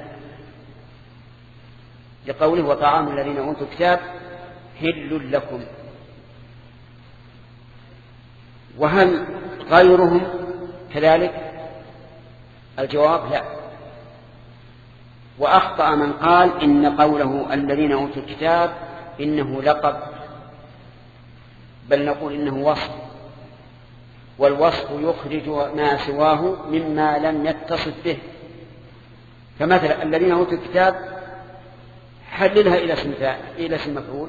Speaker 1: لقوله: وطعام الذين أوتوا الكتاب حل لكم. وهل غيرهم كذلك؟ الجواب: لا. وأخطأ من قال إن قوله الذين أوتوا الكتاب إنه لقب، بل نقول إنه وصف، والوصف يخرج ما سواه مما لم يتصف به. فمثلا الذين أوتوا الكتاب حللها إلى اسم إلى اسم مفعول،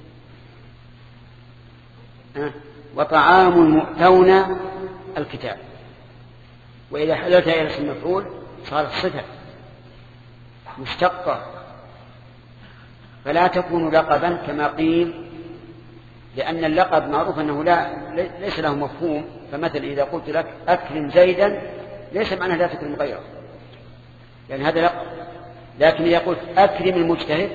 Speaker 1: وطعام المؤتون الكتاب، وإذا حللتها إلى اسم مفعول صارت صفة مشتقة، فلا تكون لقبا كما قيل، لأن اللقب معروف أنه لا ليس له مفهوم. فمثلا إذا قلت لك أكرم زيدا ليس معناه لا تكرم غيره، يعني هذا لقب. لكن إذا قلت أكرم المجتهد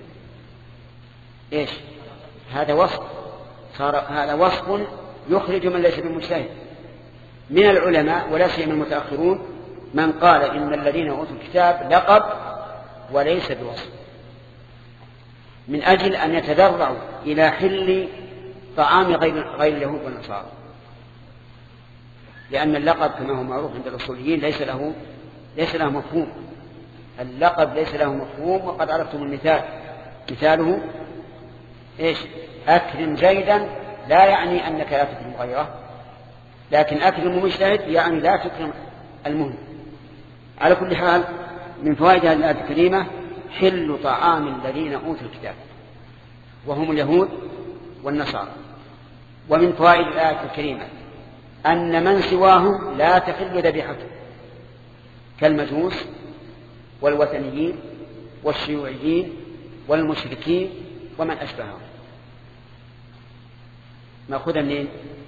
Speaker 1: إيش؟ هذا وصف، صار هذا وصف يخرج من ليس بالمجتهد. من العلماء ولا سيما المتأخرون من قال إن الذين أوتوا الكتاب لقب وليس بوصف، من أجل أن يتذرعوا إلى حل طعام غير غير اليهود والنصارى. لأن اللقب كما هو معروف عند الأصوليين ليس له ليس له مفهوم. اللقب ليس له مفهوم، وقد عرفتم المثال. مثاله إيش؟ أكرم زيدا لا يعني أنك لا تكرم غيره، لكن أكرم مجتهد يعني لا تكرم المهم. على كل حال، من فوائد هذه الآية الكريمة حل طعام الذين أوتوا الكتاب وهم اليهود والنصارى. ومن فوائد الآية الكريمة أن من سواهم لا تحل ذبيحته، كالمجوس والوثنيين والشيوعيين والمشركين ومن أشبههم. مأخوذا منين؟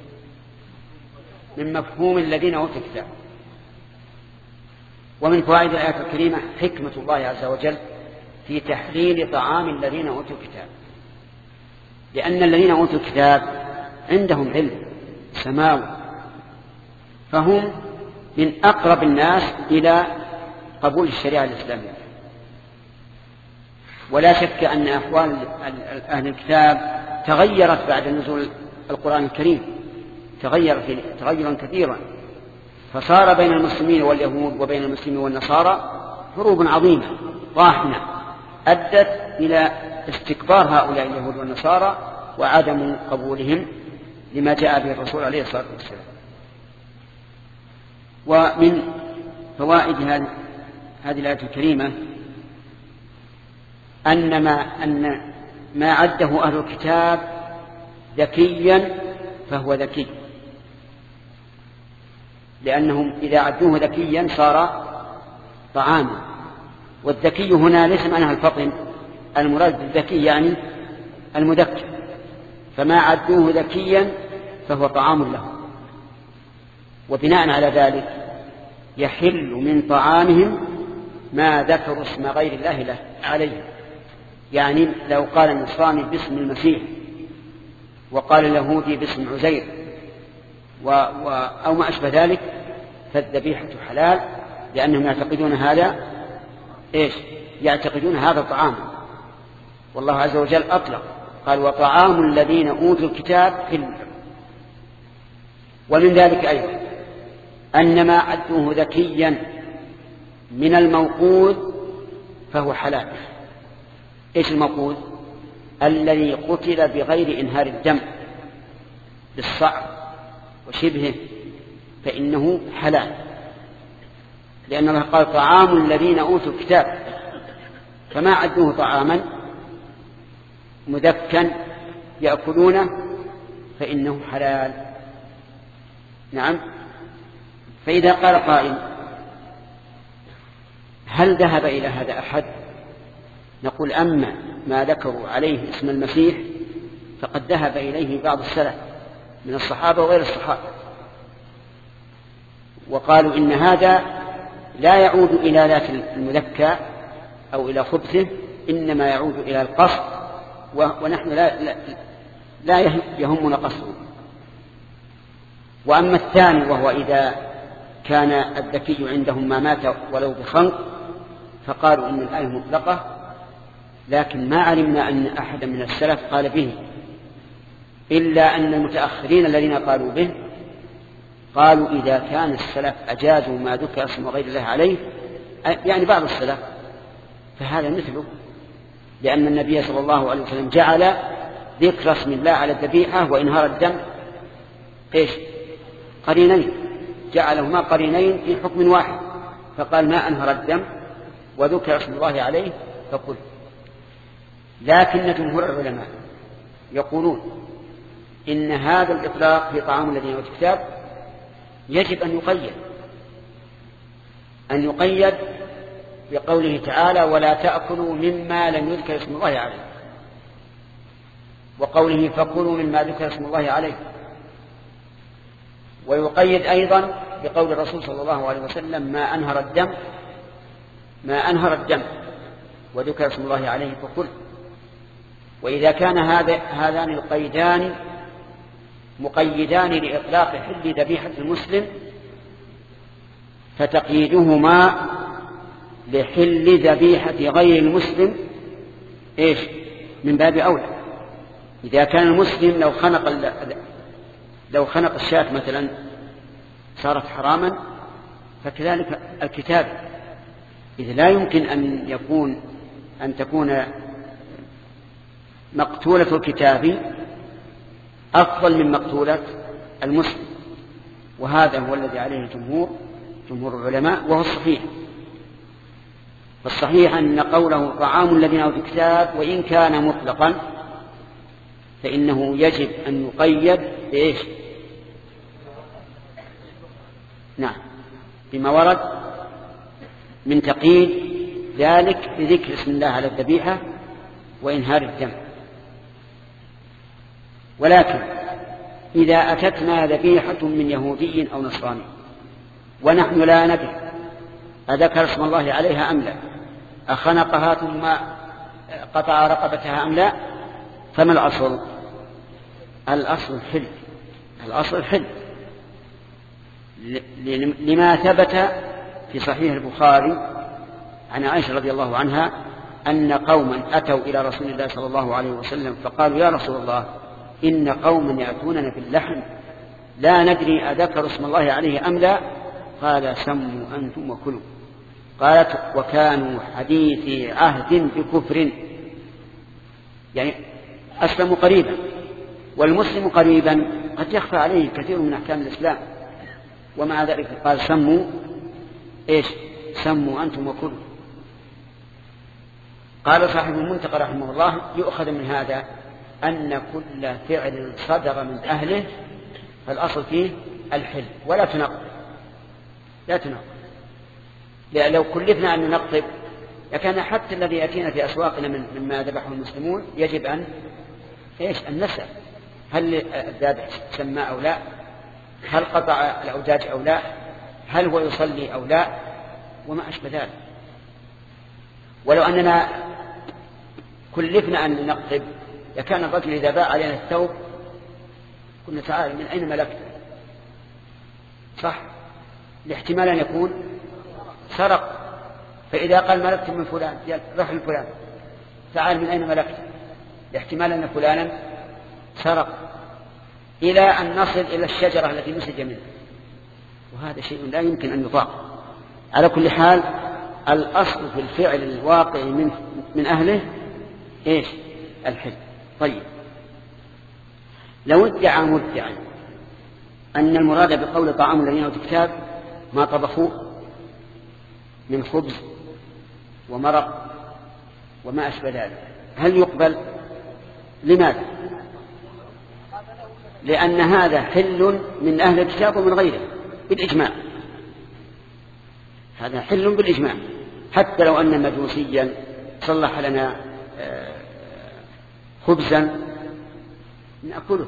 Speaker 1: من مفهوم الذين أوتوا الكتاب. ومن فوائد الآية الكريمة حكمة الله عز وجل في تحليل طعام الذين أوتوا الكتاب، لأن الذين أوتوا الكتاب عندهم علم سماوي، فهم من أقرب الناس إلى قبول الشريعة الإسلامية. ولا شك أن أحوال أهل الكتاب تغيرت بعد نزول القرآن الكريم، تغيرت تغيرا كثيرا، فصار بين المسلمين واليهود وبين المسلمين والنصارى حروب عظيمة طاحنة أدت إلى استكبار هؤلاء اليهود والنصارى وعدم قبولهم لما جاء به الرسول عليه الصلاة والسلام. ومن فوائد هذه الآية الكريمة أن ما, أن ما عده أهل الكتاب ذكيا فهو ذكي، لأنهم إذا عدوه ذكيا صار طعاما. والذكي هنا ليس معناها الفطن، المراد بالذكي يعني المذكر، فما عدوه ذكيا فهو طعام له. وبناء على ذلك يحل من طعامهم ما ذكروا اسم غير الله له عليه. يعني لو قال النصراني باسم المسيح وقال اليهودي باسم عزير و... و... أو ما أشبه ذلك فالذبيحة حلال، لأنهم يعتقدون هذا إيش؟ يعتقدون هذا طعام. والله عز وجل أطلق قال وطعام الذين أوتوا الكتاب حل. ومن ذلك أيضا أن ما عدوه ذكيا من الموقوذ فهو حلال. إيش الموقوذ؟ الذي قتل بغير إنهار الدم بالصعب وشبهه فإنه حلال، لأن الله قال طعام الذين أوتوا الكتاب، فما عدوه طعاما مذكا يأكلونه فإنه حلال. نعم. فإذا قال قائل هل ذهب إلى هذا أحد؟ نقول أما ما ذكروا عليه اسم المسيح فقد ذهب إليه بعض السلف من الصحابة وغير الصحابة، وقالوا إن هذا لا يعود إلى ذات المذكى أو إلى خبثه، إنما يعود إلى القصد، ونحن لا, لا, لا يهمنا قصده. وأما الثاني وهو إذا كان الذكي عندهم ما مات ولو بخنق فقالوا إن الآية مطلقة، لكن ما علمنا أن أحدا من السلف قال به، إلا أن المتأخرين الذين قالوا به قالوا إذا كان السلف أجازوا ما ذكر اسم غير الله عليه، يعني بعض السلف، فهذا مثله، لأن النبي صلى الله عليه وسلم جعل ذكر اسم الله على الذبيحة وإنهار الدم إيش؟ قرينين، جعلهما قرينين في حكم واحد، فقال ما أنهر الدم وذكر اسم الله عليه فقل. لكن جمهور العلماء يقولون إن هذا الإطلاق في طعام الذين أوتوا الكتاب يجب أن يقيد أن يقيد بقوله تعالى ولا تأكلوا مما لم يذكر اسم الله عليه، وقوله فكلوا مما ذكر اسم الله عليه. ويقيد أيضا بقول الرسول صلى الله عليه وسلم ما أنهر الدم ما أنهر الدم وذكر اسم الله عليه فكل. وإذا كان هذا هذان القيدان مقيدان لإطلاق حل ذبيحة المسلم فتقييدهما لحل ذبيحة غير المسلم إيش؟ من باب أولى. إذا كان المسلم لو خنق لو خنق الشاة مثلا صارت حراما، فكذلك الكتاب، إذ لا يمكن أن يكون أن تكون مقتولة الكتاب أفضل من مقتولة المسلم، وهذا هو الذي عليه جمهور جمهور العلماء، وهو الصحيح. فالصحيح أن قوله طعام الذين أوتوا الكتاب وإن كان مطلقا فإنه يجب أن يقيد بإيش؟ نعم، بما ورد من تقييد ذلك بذكر اسم الله على الذبيحة وإنهار الدم. ولكن إذا أتتنا ذبيحة من يهودي أو نصراني ونحن لا ندري أذكر اسم الله عليها أم لا، أخنقها ثم قطع رقبتها أم لا، فما الأصل؟ الأصل الحل، الأصل الحل لما ثبت في صحيح البخاري عن عائشة رضي الله عنها أن قوما أتوا إلى رسول الله صلى الله عليه وسلم فقالوا يا رسول الله إن قوما يأتوننا باللحم لا ندري أذكر اسم الله عليه أم لا، قال سموا أنتم وكلوا. قالت وكانوا حديثي عهد بكفر، يعني أسلموا قريبا، والمسلم قريبا قد يخفى عليه كثير من أحكام الإسلام، ومع ذلك قال سموا إيش؟ سموا أنتم وكلوا. قال صاحب المنتقى رحمه الله يؤخذ من هذا أن كل فعل صدر من أهله فالأصل فيه الحل ولا تنقض، لا تنقض، لأن لو كلفنا أن ننقض لكان حتى الذي يأتينا في أسواقنا من مما ذبحه المسلمون يجب أن إيش؟ أن نسأل هل الذابح سمى أو لا، هل قطع الأوداج أو لا، هل هو يصلي أو لا، وما أشبه ذلك. ولو أننا كلفنا أن ننقض لكان الرجل إذا باع علينا الثوب قلنا تعالى من أين ملكته؟ صح، الاحتمال أن يكون سرق، فإذا قال ملكت من فلان رحل فلان تعال من أين ملكته؟ الاحتمال أن فلانا سرق، إلى أن نصل إلى الشجرة التي نسج منها، وهذا شيء لا يمكن أن يطاق. على كل حال الأصل في الفعل الواقع من, من أهله إيش؟ الحل. طيب لو ادعى مدعي أن المراد بقول طعام الذين أوتوا الكتاب ما طبخوه من خبز ومرق وما أشبه ذلك، هل يقبل؟ لماذا؟ لأن هذا حل من أهل الكتاب ومن غيره بالإجماع، هذا حل بالإجماع، حتى لو أن مجوسيا صلح لنا خبزا نأكله.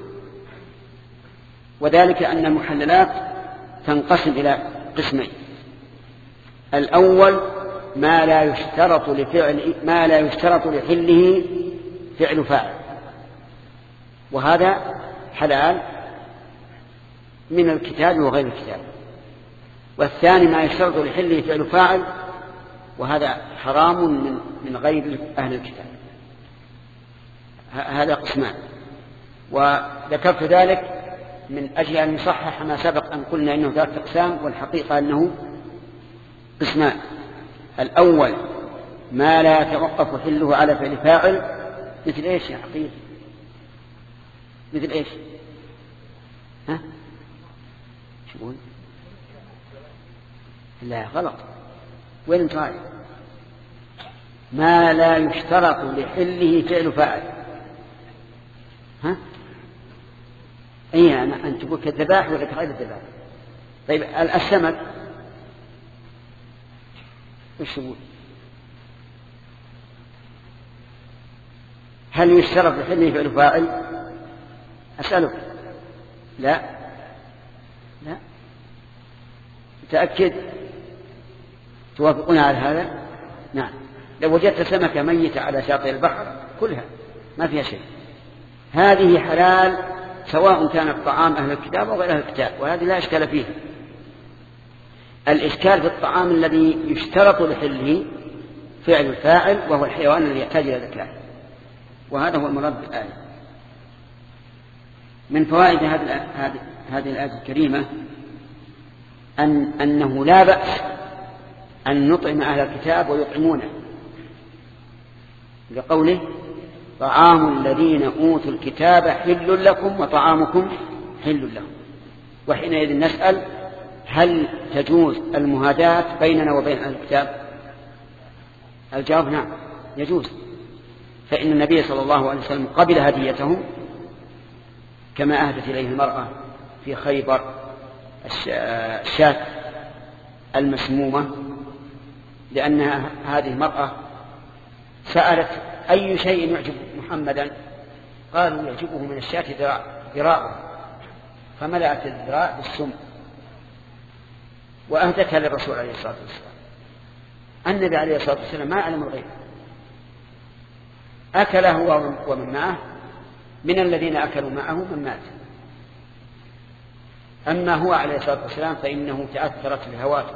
Speaker 1: وذلك أن المحللات تنقسم إلى قسمين: الأول ما لا يشترط لفعل ما لا يشترط لحله فعل فاعل، وهذا حلال من الكتاب وغير الكتاب. والثاني ما يشترط لحله فعل فاعل، وهذا حرام من من غير أهل الكتاب. هذا قسمان، وذكرت ذلك من أجل أن نصحح ما سبق أن قلنا إنه ثلاثة أقسام، والحقيقة أنه قسمان: الأول ما لا يتوقف حله على فعل فاعل، مثل إيش يا حقيقة؟ مثل إيش؟ ها؟ شو يقول؟ لا غلط، وين انت رايح؟ ما لا يشترط لحله فعل فاعل. ها؟ اي انا انت تقول كالذبائح ولا كغير الذبائح؟ طيب السمك ايش يقول؟ هل يشترط لحله فعل فاعل؟ اسالك. لا لا، تأكد توافقون على هذا؟ نعم. لو وجدت سمكة ميتة على شاطئ البحر كلها ما فيها شيء، هذه حلال سواء كانت طعام أهل الكتاب أو غير أهل الكتاب، وهذه لا إشكال فيها. الإشكال في الطعام الذي يشترط لحله فعل الفاعل، وهو الحيوان الذي يحتاج إلى ذكاه، وهذا هو المراد بالآية. من فوائد هذه الآية الكريمة أن أنه لا بأس أن نطعم أهل الكتاب ويطعمونه، لقوله طعام الذين أوتوا الكتاب حل لكم وطعامكم حل لهم. وحينئذ نسأل هل تجوز المهاداة بيننا وبين أهل الكتاب؟ الجواب نعم يجوز، فإن النبي صلى الله عليه وسلم قبل هديتهم كما أهدت إليه المرأة في خيبر الشاة المسمومة، لأنها هذه المرأة سألت أي شيء يعجب محمدا؟ قالوا يعجبه من الشاة ذراعه، فملأت الذراع بالسم وأهدتها للرسول عليه الصلاة والسلام. النبي عليه الصلاة والسلام ما يعلم الغيب، أكله ومن معه، من الذين أكلوا معه من مات. أما هو عليه الصلاة والسلام فإنه تأثرت بهواته،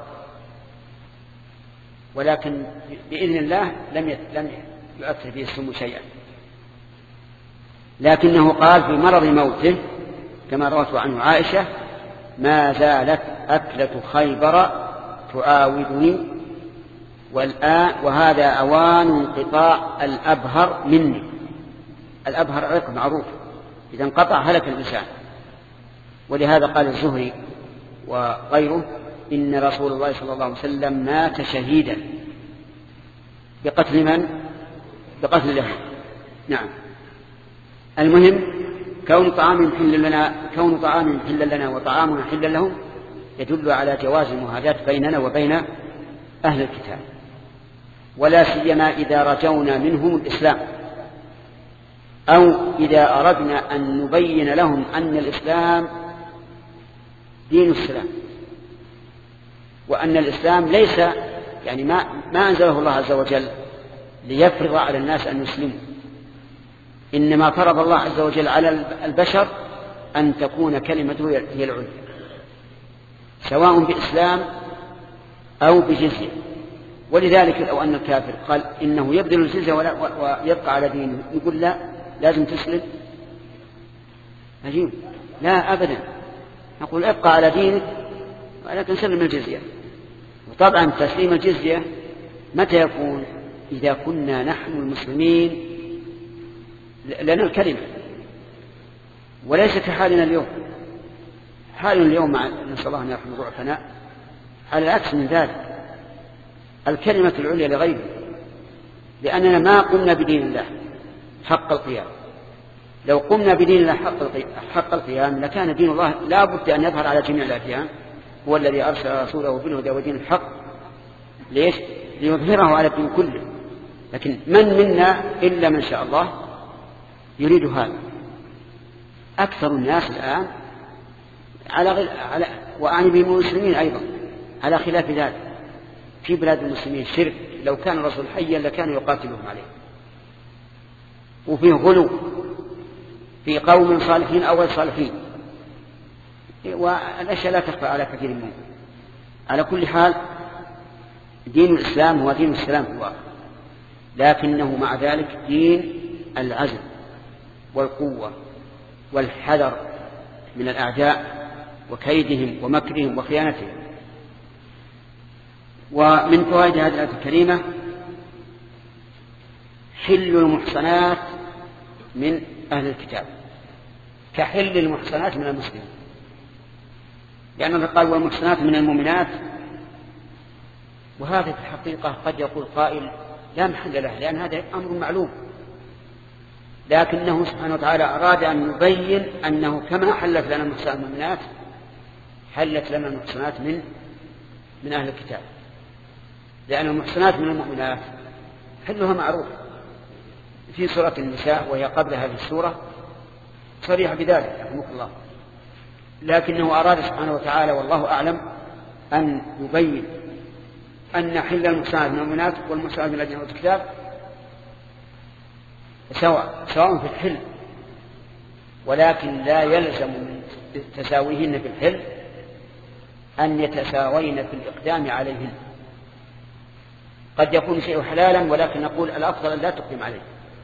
Speaker 1: ولكن بإذن الله لم لم يؤثر فيه السم شيئا، لكنه قال في مرض موته كما روت عنه عائشة: ما زالت أكلة خيبر تعاودني والآن وهذا أوان انقطاع الأبهر مني. الأبهر عرق معروف، إذا انقطع هلك الإنسان. ولهذا قال الزهري وغيره: إن رسول الله صلى الله عليه وسلم مات شهيدا بقتل من؟ بقتل له. نعم. المهم كون طعام حل لنا كون طعام حل لنا وطعامنا حل لهم يدل على جواز المهاداة بيننا وبين أهل الكتاب، ولا سيما إذا رجونا منهم الإسلام، أو إذا أردنا أن نبين لهم أن الإسلام دين السلام، وأن الإسلام ليس يعني ما, ما أنزله الله عز وجل ليفرض على الناس أن يسلموا، إنما فرض الله عز وجل على البشر أن تكون كلمته هي العليا، سواء بإسلام أو بجزية. ولذلك لو أن الكافر قال إنه يبذل الجزية ويبقى على دينه، يقول لا لازم تسلم؟ عجيب. لا أبدا، نقول ابقى على دينك ولكن سلم الجزية. وطبعا تسليم الجزية متى يكون؟ إذا كنا نحن المسلمين لنا الكلمة، وليس كحالنا اليوم. حالنا اليوم مع نسأل الله أن يرحم ضعفنا على العكس من ذلك، الكلمة العليا لغيره، لأننا ما قمنا بدين الله حق القيام. لو قمنا بدين الله حق القيام لكان دين الله لا بد أن يظهر على جميع الأديان. هو الذي أرسل رسوله بالهدى ودين الحق، ليش؟ ليظهره على الدين كله. لكن من منا إلا من شاء الله يريد هذا. أكثر الناس الآن على غير على وأعني بهم المسلمين أيضا على خلاف ذلك. في بلاد المسلمين شرك لو كان الرسول حيا لكانوا يقاتلهم عليه، وفيه غلو في قوم صالحين أو غير صالحين، والأشياء لا تخفى على كثير منهم. على كل حال دين الإسلام هو دين السلام في الواقع، لكنه مع ذلك دين العزم والقوة والحذر من الأعداء وكيدهم ومكرهم وخيانتهم. ومن فوائد هذه الآية الكريمة حل المحصنات من أهل الكتاب كحل المحصنات من المسلمين، لأن الله قال والمحصنات من المؤمنات، وهذا في الحقيقة قد يقول قائل لا محل له، لأن هذا أمر معلوم، لكنه سبحانه وتعالى أراد أن يبين أنه كما حلت لنا المحصنات من المؤمنات حلت لنا المحصنات من من أهل الكتاب، لأن المحصنات من المؤمنات حلها معروف في سورة النساء وهي قبل هذه السورة صريح بذلك رحمه الله، لكنه أراد سبحانه وتعالى والله أعلم أن يبين أن حل المحصنات من المؤمنات والمحصنات من الذين أوتوا الكتاب سواء سواء في الحل، ولكن لا يلزم من تساويهن في الحل أن يتساوين في الإقدام عليهن. قد يكون شيء حلالا ولكن نقول الأفضل أن لا تقدم عليه.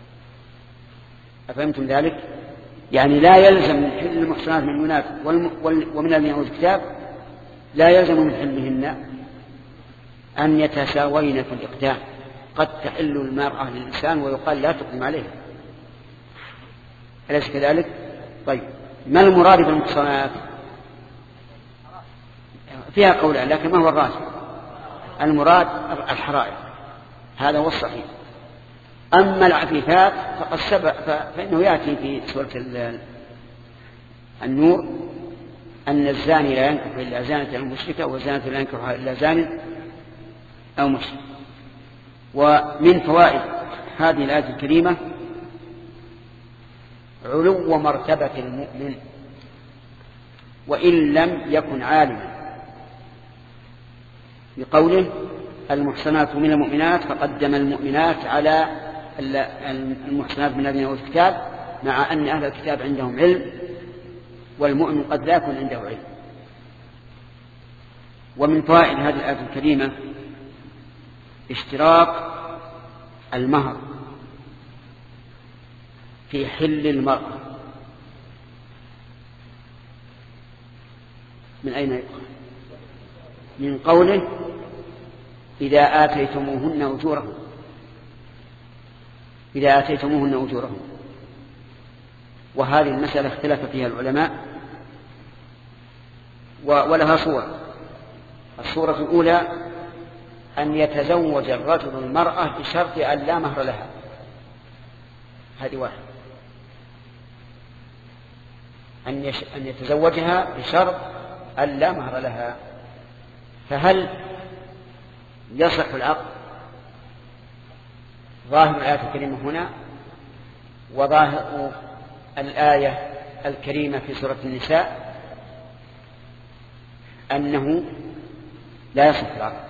Speaker 1: أفهمتم ذلك؟ يعني لا يلزم من حل المحصنات من المؤمنات ومن الذين أوتوا الكتاب لا يلزم من حلهن أن يتساوين في الإقدام، قد تحل المرأة للإنسان ويقال لا تقدم عليه، أليس كذلك؟ طيب ما المراد بالمحصنات؟ فيها قولان لكن ما هو الراجح؟ المراد الحرائر، هذا هو الصحيح. أما العفيفات فقد سبق فإنه يأتي في سورة النور أن الزاني لا ينكح إلا زانة أو مشركة والزانة لا ينكحها إلا زان أو مشرك. ومن فوائد هذه الآية الكريمة علو مرتبة المؤمن وإن لم يكن عالما، بقوله المحصنات من المؤمنات فقدم المؤمنات على المحصنات من الذين أوتوا الكتاب، مع أن أهل الكتاب عندهم علم والمؤمن قد لا يكون عنده علم. ومن فوائد هذه الآية الكريمة اشتراك المهر في حل المرأة. من أين يؤخذ؟ من قوله إذا آتيتموهن أجورهن، إذا آتيتموهن أجورهن. وهذه المسألة اختلف فيها العلماء ولها صور. الصورة الأولى أن يتزوج الرجل المرأة بشرط أن لا مهر لها، هذه واحد، أن, يش... أن يتزوجها بشرط أن لا مهر لها. فهل يصح العقد؟ ظاهر الآية الكريمة هنا وظاهر الآية الكريمة في سورة النساء أنه لا يصح العقد.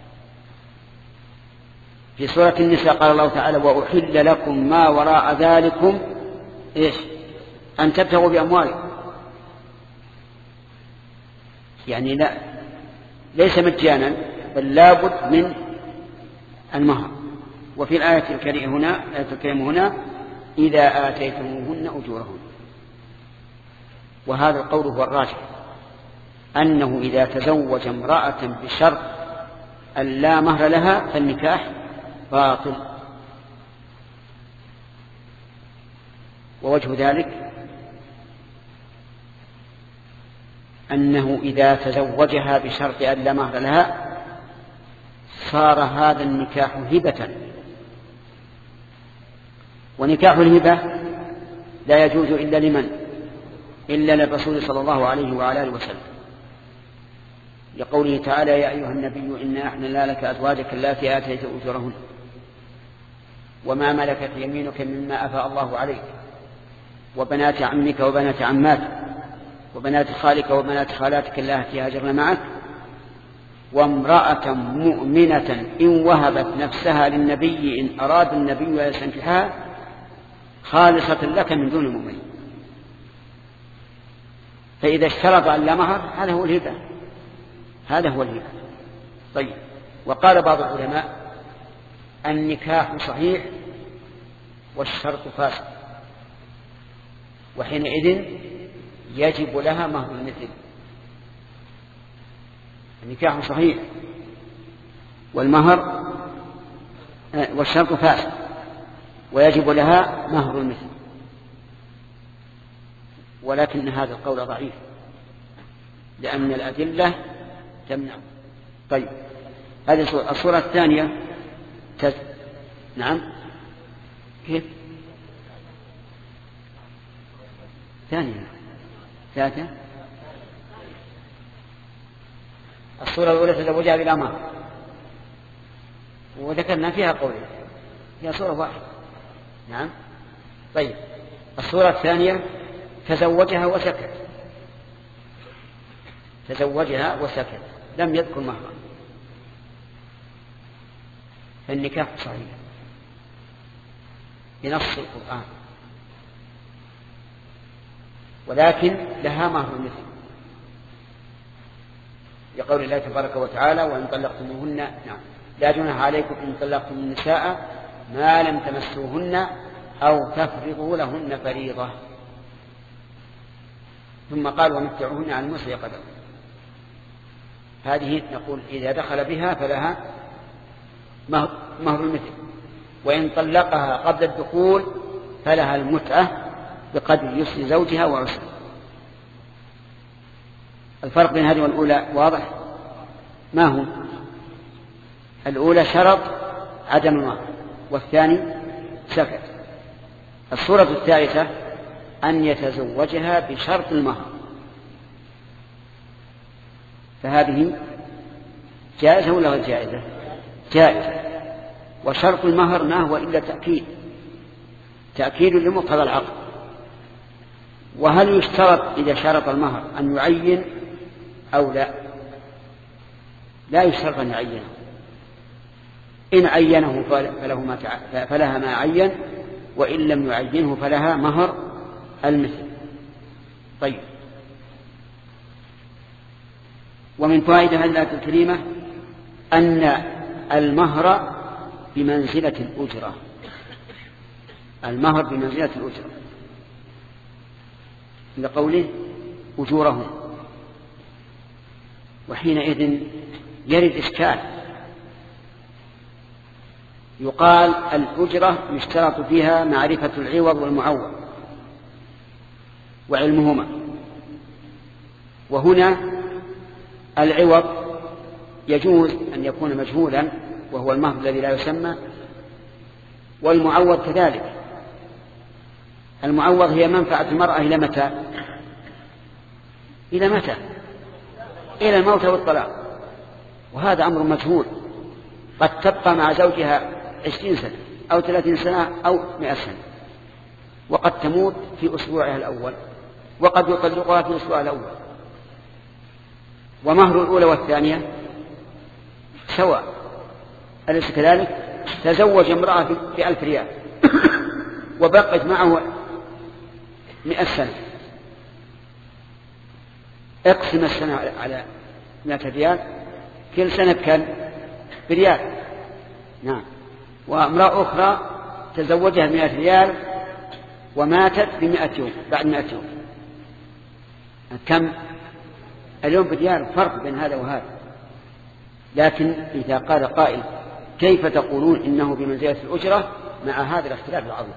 Speaker 1: في سورة النساء قال الله تعالى وأحل لكم ما وراء ذلكم إيش؟ أن تبتغوا بأموالكم، يعني لا ليس مجانا بل لابد من المهر. وفي الآية الكريمة هنا الآية الكريمة هنا إذا آتيتموهن أجورهن. وهذا القول هو الراجح، أنه إذا تزوج امرأة بشرط أن لا مهر لها فالنكاح باطل. ووجه ذلك أنه إذا تزوجها بشرط أن لا مهر لها صار هذا النكاح هبة، ونكاح الهبة لا يجوز إلا لمن؟ إلا للرسول صلى الله عليه وعلى آله وسلم، لقوله تعالى يا أيها النبي إنا أحللنا لك أزواجك اللاتي آتيت أجورهن وما ملكت يمينك مما أفاء الله عليك وبنات عمك وبنات عماتك وبنات خالك وبنات خالاتك اللاتي هاجرن معك وامرأة مؤمنة إن وهبت نفسها للنبي إن أراد النبي أن يستنكحها خالصة لك من دون المؤمنين. فإذا اشترط أن لا مهر هذا هو الهبة، هذا هو الهبة. طيب، وقال بعض العلماء النكاح صحيح والشرط فاسد، وحينئذ يجب لها مهر المثل. النكاح صحيح والمهر والشرط فاسد ويجب لها مهر المثل، ولكن هذا القول ضعيف لأن الأدلة تمنع. طيب، هذه الصورة الثانية تز... نعم كيف ثانية ثلاثة. الصورة الأولى تزوجها بلا مهر وذكرنا فيها قولين، هي صورة واحدة. نعم. طيب، الصورة الثانية تزوجها وسكت، تزوجها وسكت لم يذكر مهرا، فالنكاح صحيح بنص القرآن، ولكن لها مهر مثل لقول الله تبارك وتعالى وإن طلقتموهن نعم لا جناح عليكم إن طلقتم النساء ما لم تمسوهن أو تفرضوا لهن فريضة. ثم قال ومتعوهن على المسيء قدر. هذه نقول إذا دخل بها فلها مهر المثل، وإن طلقها قبل الدخول فلها المتعة بقدر يسر زوجها وعسره. الفرق بين هذه والأولى واضح؟ ما هو؟ الأولى شرط عدم المهر، والثاني سكت. الصورة الثالثة أن يتزوجها بشرط المهر، فهذه جائزة ولا غير جائزة؟ جائزة. وشرط المهر ما هو إلا تأكيد تأكيد لمقتضى العقد. وهل يشترط إذا شرط المهر أن يعين أو لا؟ لا يشترط أن يعينه، إن عينه فله ما تع... فلها ما عين، وإن لم يعينه فلها مهر المثل. طيب، ومن فوائد هذه الآية الكريمة أن المهر بمنزلة الأجرة. المهر بمنزلة الأجرة لقوله أجورهم. وحينئذ يرد إشكال، يقال الأجرة يشترط فيها معرفة العوض والمعوض وعلمهما، وهنا العوض يجوز أن يكون مجهولا وهو المهر الذي لا يسمى، والمعوض كذلك. المعوض هي منفعة المرأة إلى متى؟ إلى متى؟ إلى الموت والطلاق، وهذا أمر مجهول. قد تبقى مع زوجها عشرين سنة أو ثلاثين سنة أو مئة سنة، وقد تموت في أسبوعها الأول، وقد يطلقها في أسبوعها الأول. ومهر الأولى والثانية سواء، أليس كذلك؟ تزوج امرأة بألف ريال وبقت معه مئة سنة، اقسم السنة على مئة ريال، كل سنة كان بريال. نعم. وامرأة أخرى تزوجها بمئة ريال وماتت بمئة يوم بعد مئة يوم، كم اليوم بريال؟ فرق بين هذا وهذا. لكن إذا قال قائل كيف تقولون إنه بمنزلة الأجرة مع هذا الاختلاف العظيم؟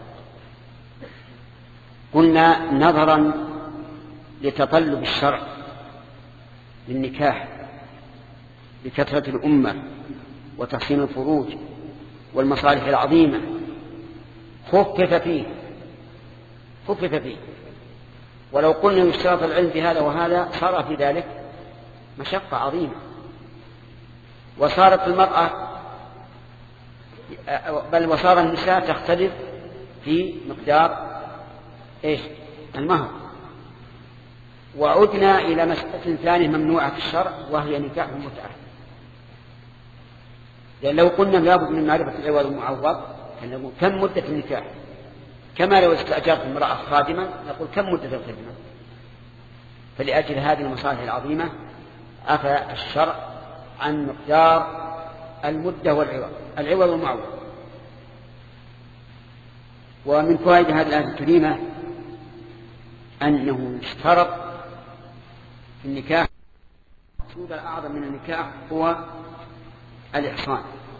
Speaker 1: قلنا نظرا لتطلب الشرع للنكاح لكثرة الأمة وتحسين الفروج والمصالح العظيمة خفف فيه خفف فيه ولو قلنا يشترط العلم بهذا وهذا صار في ذلك مشقة عظيمة، وصارت المرأة بل وصار النساء تختلف في مقدار إيش؟ المهر. وعدنا إلى مسألة ثانية ممنوعة في الشرع، وهي نكاح المتعة. لأن لو قلنا لابد من معرفة العوض والمعوض نقول كم مدة النكاح، كما لو استأجرت امرأة خادمة نقول كم مدة الخدمة. فلأجل هذه المصالح العظيمة عفى الشرع عن مقدار المدة والعوض العوض والمعوض. ومن فوائد هذه الآية الكريمة أنه اشترط في النكاح، المقصود الأعظم من النكاح هو الإحصان.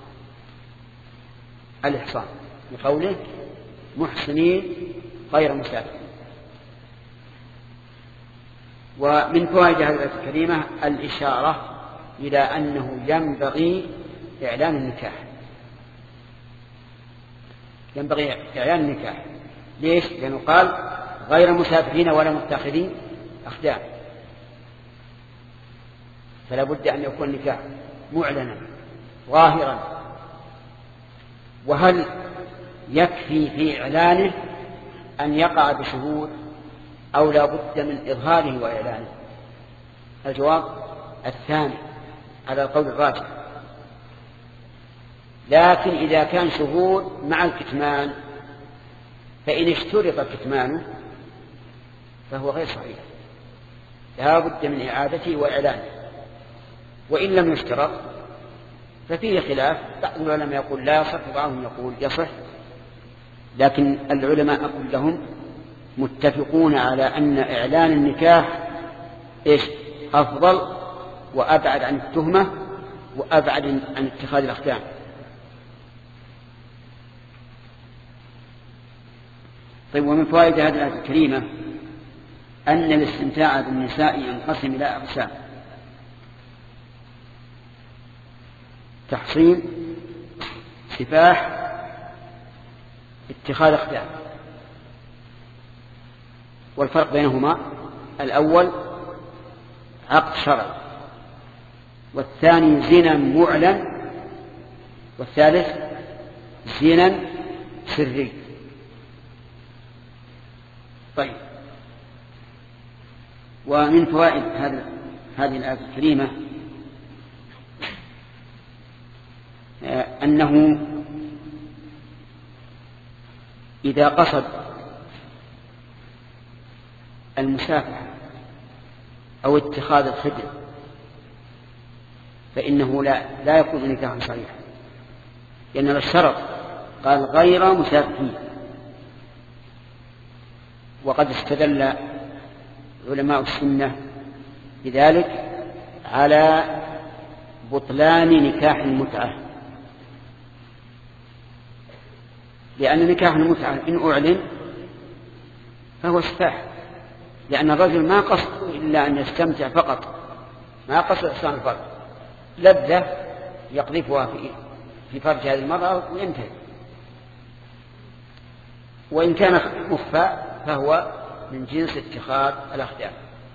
Speaker 1: الإحصان بقوله محسنين غير مسافرين. ومن فوائد هذه الآية الكريمة الإشارة إلى أنه ينبغي إعلان النكاح، ينبغي إعلان النكاح. ليش؟ لأنه قال غير مسافرين ولا متخذين أخدان، فلا بد أن يكون النكاح معلنا ظاهرا. وهل يكفي في إعلانه أن يقع بشهود أو لا بد من إظهاره وإعلانه؟ الجواب الثاني على القول الراجح. لكن إذا كان شهود مع الكتمان فإن اشترط كتمانه فهو غير صحيح، لا بد من إعادته وإعلانه. وإن لم يشترط ففيه خلاف، بعض العلماء يقول لا يصح وبعضهم يقول يصح. لكن العلماء كلهم متفقون على أن إعلان النكاح إيش؟ أفضل وأبعد عن التهمة وأبعد عن اتخاذ الأخدان. طيب، ومن فوائد هذه الآية الكريمة أن الاستمتاع بالنساء ينقسم إلى أقسام: تحصين، سفاح، اتخاذ أخدان. والفرق بينهما: الأول عقد شرعي، والثاني زنا معلن، والثالث زنا سري. طيب، ومن فوائد هذه الآية الكريمة أنه إذا قصد المسافحة أو اتخاذ الخدر فإنه لا, لا يكون نكاحا صحيحا، لأن الشرط قال غير مسافحين. وقد استدل علماء السنة بذلك على بطلان نكاح المتعة، لأن نكاح المتعة إن أعلن فهو سفاح، لأن الرجل ما قصد إلا أن يستمتع فقط، ما قصد إحسان الفرج، لذة يقذفها في فرج هذه المرأة وينتهي. وإن كان مخفى فهو من جنس اتخاذ الأخدان.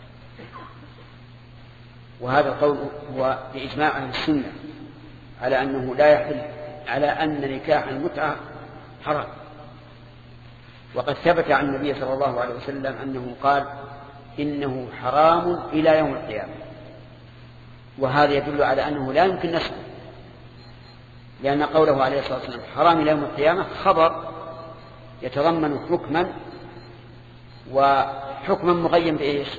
Speaker 1: وهذا القول هو بإجماع أهل السنة على أنه لا يحل، على أن نكاح المتعة حرام. وقد ثبت عن النبي صلى الله عليه وسلم أنه قال إنه حرام إلى يوم القيامة، وهذا يدل على أنه لا يمكن نسخه، لأن قوله عليه الصلاة والسلام حرام إلى يوم القيامة خبر يتضمن حكما، وحكما مغيم بإيش؟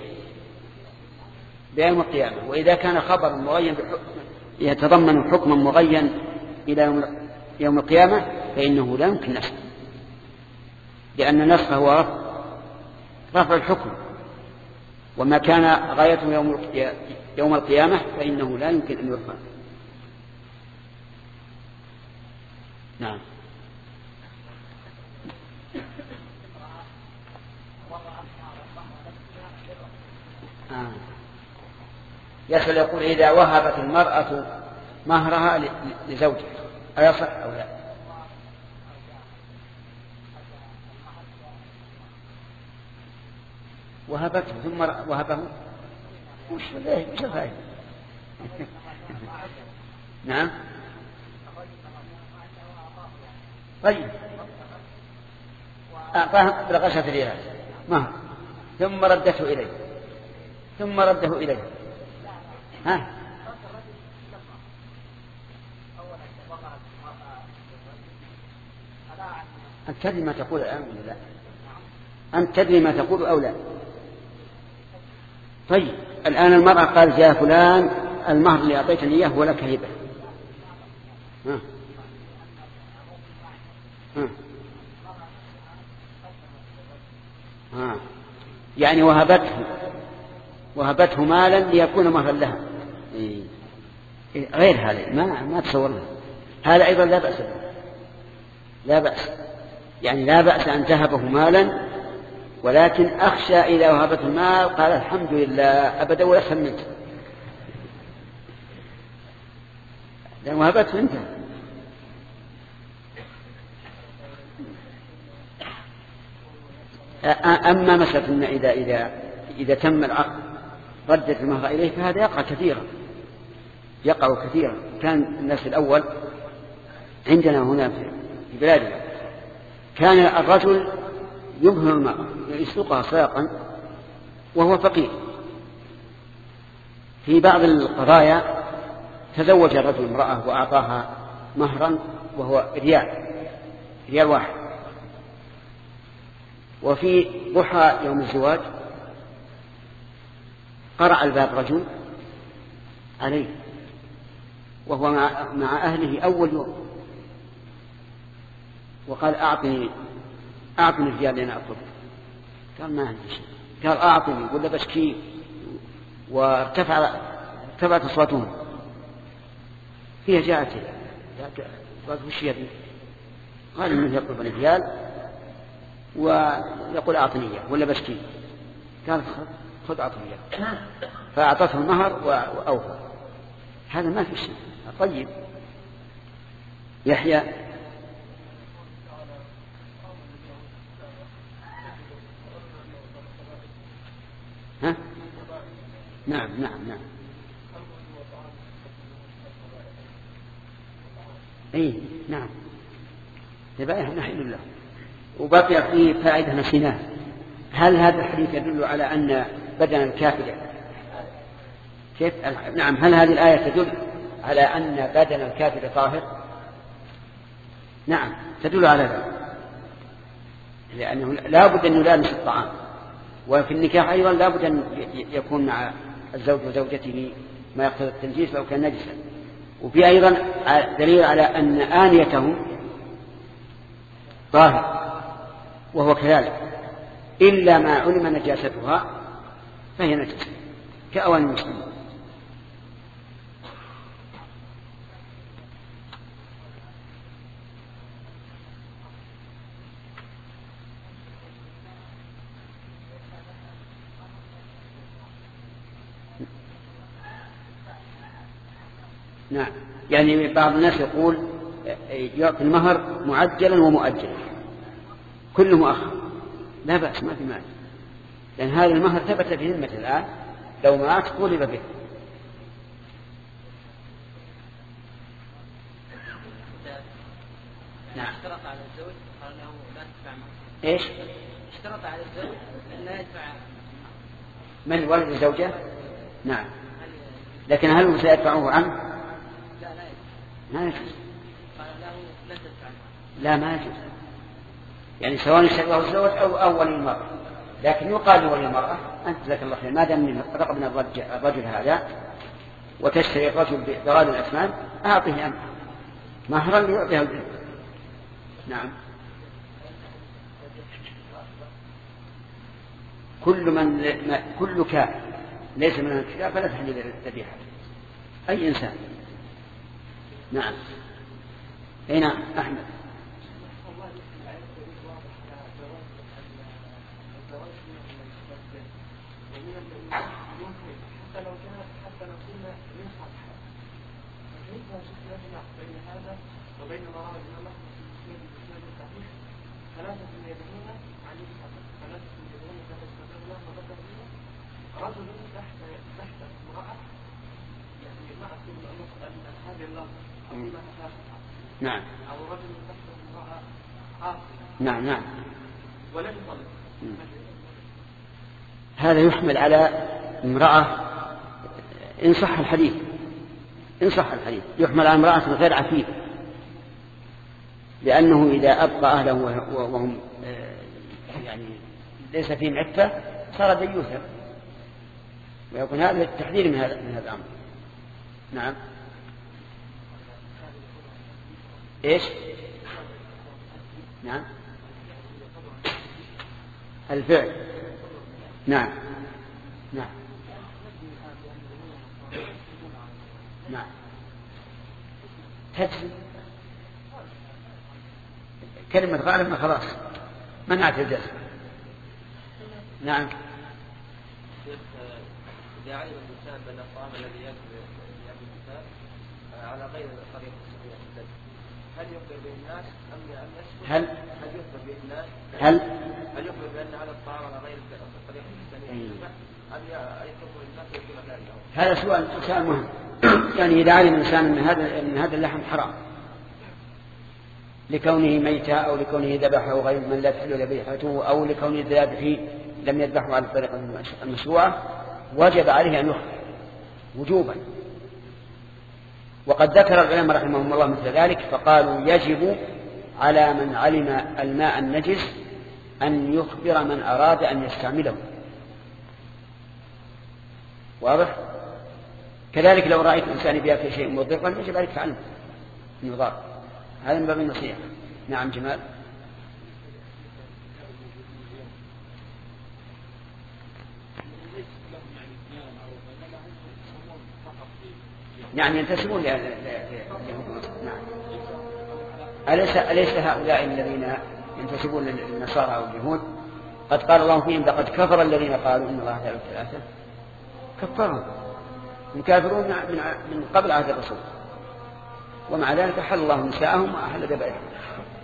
Speaker 1: بيوم القيامة. وإذا كان خبر مغيم يتضمن حكما مغيم إلى يوم القيامة فإنه لا يمكن نسخه، لأن النسخ هو رفع الحكم، وما كان غايته يوم يوم القيامة فإنه لا يمكن أن يرفع. نعم. آه. يسأل يقول إذا وهبت المرأة مهرها لزوجها أيصح أو لا؟ وهبته ثم وهبه وش وش الفائدة؟ نعم. طيب، أعطاه بلغشة الإله مهر ثم ردته إليه ثم رده إليه. ها؟ أنت تدري ما تقول الآن ولا لا؟ أنت تدري ما تقول أو لا؟ طيب، الآن المرأة قالت يا فلان المهر اللي أعطيتني إياه هو لك هبة. ها؟ ها؟ ها؟ يعني وهبته وهبته مالا ليكون مهرا لها. إيه؟ غير هذا ما ما تصورنا. هذا أيضا لا بأس به، لا بأس، يعني لا بأس أن تهبه مالا، ولكن أخشى إذا وهبته المال قال الحمد لله أبدا ولا سميت، لأن وهبته أنت. أما مسألة إذا إذا إذا تم العقد ردت المهر إليه فهذا يقع كثيرا، يقع كثيرا. كان الناس الأول عندنا هنا في بلادنا كان الرجل يمهر المرأة يسوقها ساقا وهو فقير. في بعض القضايا تزوج الرجل امرأة وأعطاها مهرا وهو ريال ريال واحد، وفي ضحى يوم الزواج قرع الباب رجل عليه وهو مع, مع أهله أول يوم، وقال أعطني أعطني الريال اللي أنا أطلبه. قال ما عندي شيء. قال أعطني ولا بشكي، وارتفع ارتفعت أصواتهم فيها جاءت قالت وش يبي؟ قال إنه يطلب الرجال ويقول أعطني إياه ولا بشتي. قال خذ أعطني إياه، فأعطته المهر وأوفى. هذا ما في شيء طيب. يحيى ها؟ نعم نعم نعم اي نعم ذبائح نحل له. وبقي فيه فائدة نسيناها. هل هذا الحديث يدل على أن بدن الكافر كيف؟ نعم. هل هذه الآية تدل على أن بدن الكافر طاهر؟ نعم تدل على ذلك، لأنه لا بد أن يلامس الطعام. وفي النكاح أيضا لا بد أن يكون مع الزوج وزوجته ما يقتضي التنجيس لو كان نجسا. وفي أيضا دليل على أن آنيته طاهر وهو كذلك، إلا ما علم نجاستها فهي نجسة كأواني المسلمين. نعم. يعني بعض الناس يقول يعطي المهر معجلا ومؤجلا كل مؤخر، لا بأس ما في مانع، لأن هذا المهر ثبت في ذمته الآن، لو مات طولب به. نعم.
Speaker 2: اشترط على الزوج قال له لا تدفع معه.
Speaker 1: ايش؟
Speaker 2: اشترط على الزوج أن لا يدفع
Speaker 1: من ولد الزوجة؟ نعم. لكن هل هو سيدفعه عنه؟
Speaker 2: لا لا يدفع.
Speaker 1: ما يجوز.
Speaker 2: قال له لا تدفع معه.
Speaker 1: لا ما يجوز، يعني سواء اشتراه الزوج أو أول المرأة. لكن يقال لولي المرأة أنت جزاك الله خير، ما دام رقبنا الرجل هذا وتشتري الرجل بغالي الأثمان أعطيه أنت مهرا ليعطيها البنت. نعم. كل من كل كافر ليس من الكتاب فلا تحل الذبيحة أي إنسان. نعم. أي نعم أحمد.
Speaker 2: وبين مرام الإمام أحمد في مسلم الإسلام الصحيح ثلاثة يدعون عن يسحب ثلاثة يدعون ثلاثة يدعون فذكر فيها رجل تحت تحت امرأة يعني ما أقول أن هذه اللفظة أو ما تفاصلها.
Speaker 1: نعم.
Speaker 2: أو رجل تحت امرأة عاصمة.
Speaker 1: نعم نعم.
Speaker 2: ولم يطلق.
Speaker 1: هذا يحمل على امرأة إن صح الحديث، إن صح الحديث يحمل على امرأة غير عفيفة، لأنه إذا أبقى أهله وهم يعني ليس فيهم عفة صار ديوثا، ويكون هذا التحذير من هذا من هذا الأمر. نعم. إيش؟ نعم. الفعل. نعم نعم نعم. تجزي كلمة غالب ما خلاص منعت الجزم. نعم.
Speaker 2: إذا علم الإنسان بأن الطعام الذي يأكل الكتاب على غير طريقة السنة هل يخبر به الناس أم يسكت؟
Speaker 1: هل
Speaker 2: هل يخبر به الناس؟
Speaker 1: هل
Speaker 2: هل يخبر بأن على الطعام على غير الطريقة السنة أم يخبر الناس يكون ذلك؟
Speaker 1: هذا سؤال سؤال مهم. يعني إذا علم الإنسان أن هذا أن هذا اللحم حرام لكونه ميتا أو لكونه ذبحه غير من لا تحل ذبيحته أو لكونه الذابح لم يذبحه على الطريقة المشروعة، وجب عليه أن يخبر وجوبا. وقد ذكر العلماء رحمهم الله مثل ذلك، فقالوا يجب على من علم الماء النجس أن يخبر من أراد أن يستعمله. واضح؟ كذلك لو رأيت إنسان يبيع شيء مضرا يجب عليك تعلم أنه ضار. هذا من باب النصيحة. نعم جمال. يعني ينتسبون لهم. نعم. أليس أليس هؤلاء الذين ينتسبون للنصارى أو اليهود قد قال الله فيهم لقد كفر الذين قالوا إن الله ثالث ثلاثة؟ كفرهم، هم كافرون من قبل عهد الرسول، ومع ذلك حل الله نساءهم وأحل ذبائحهم.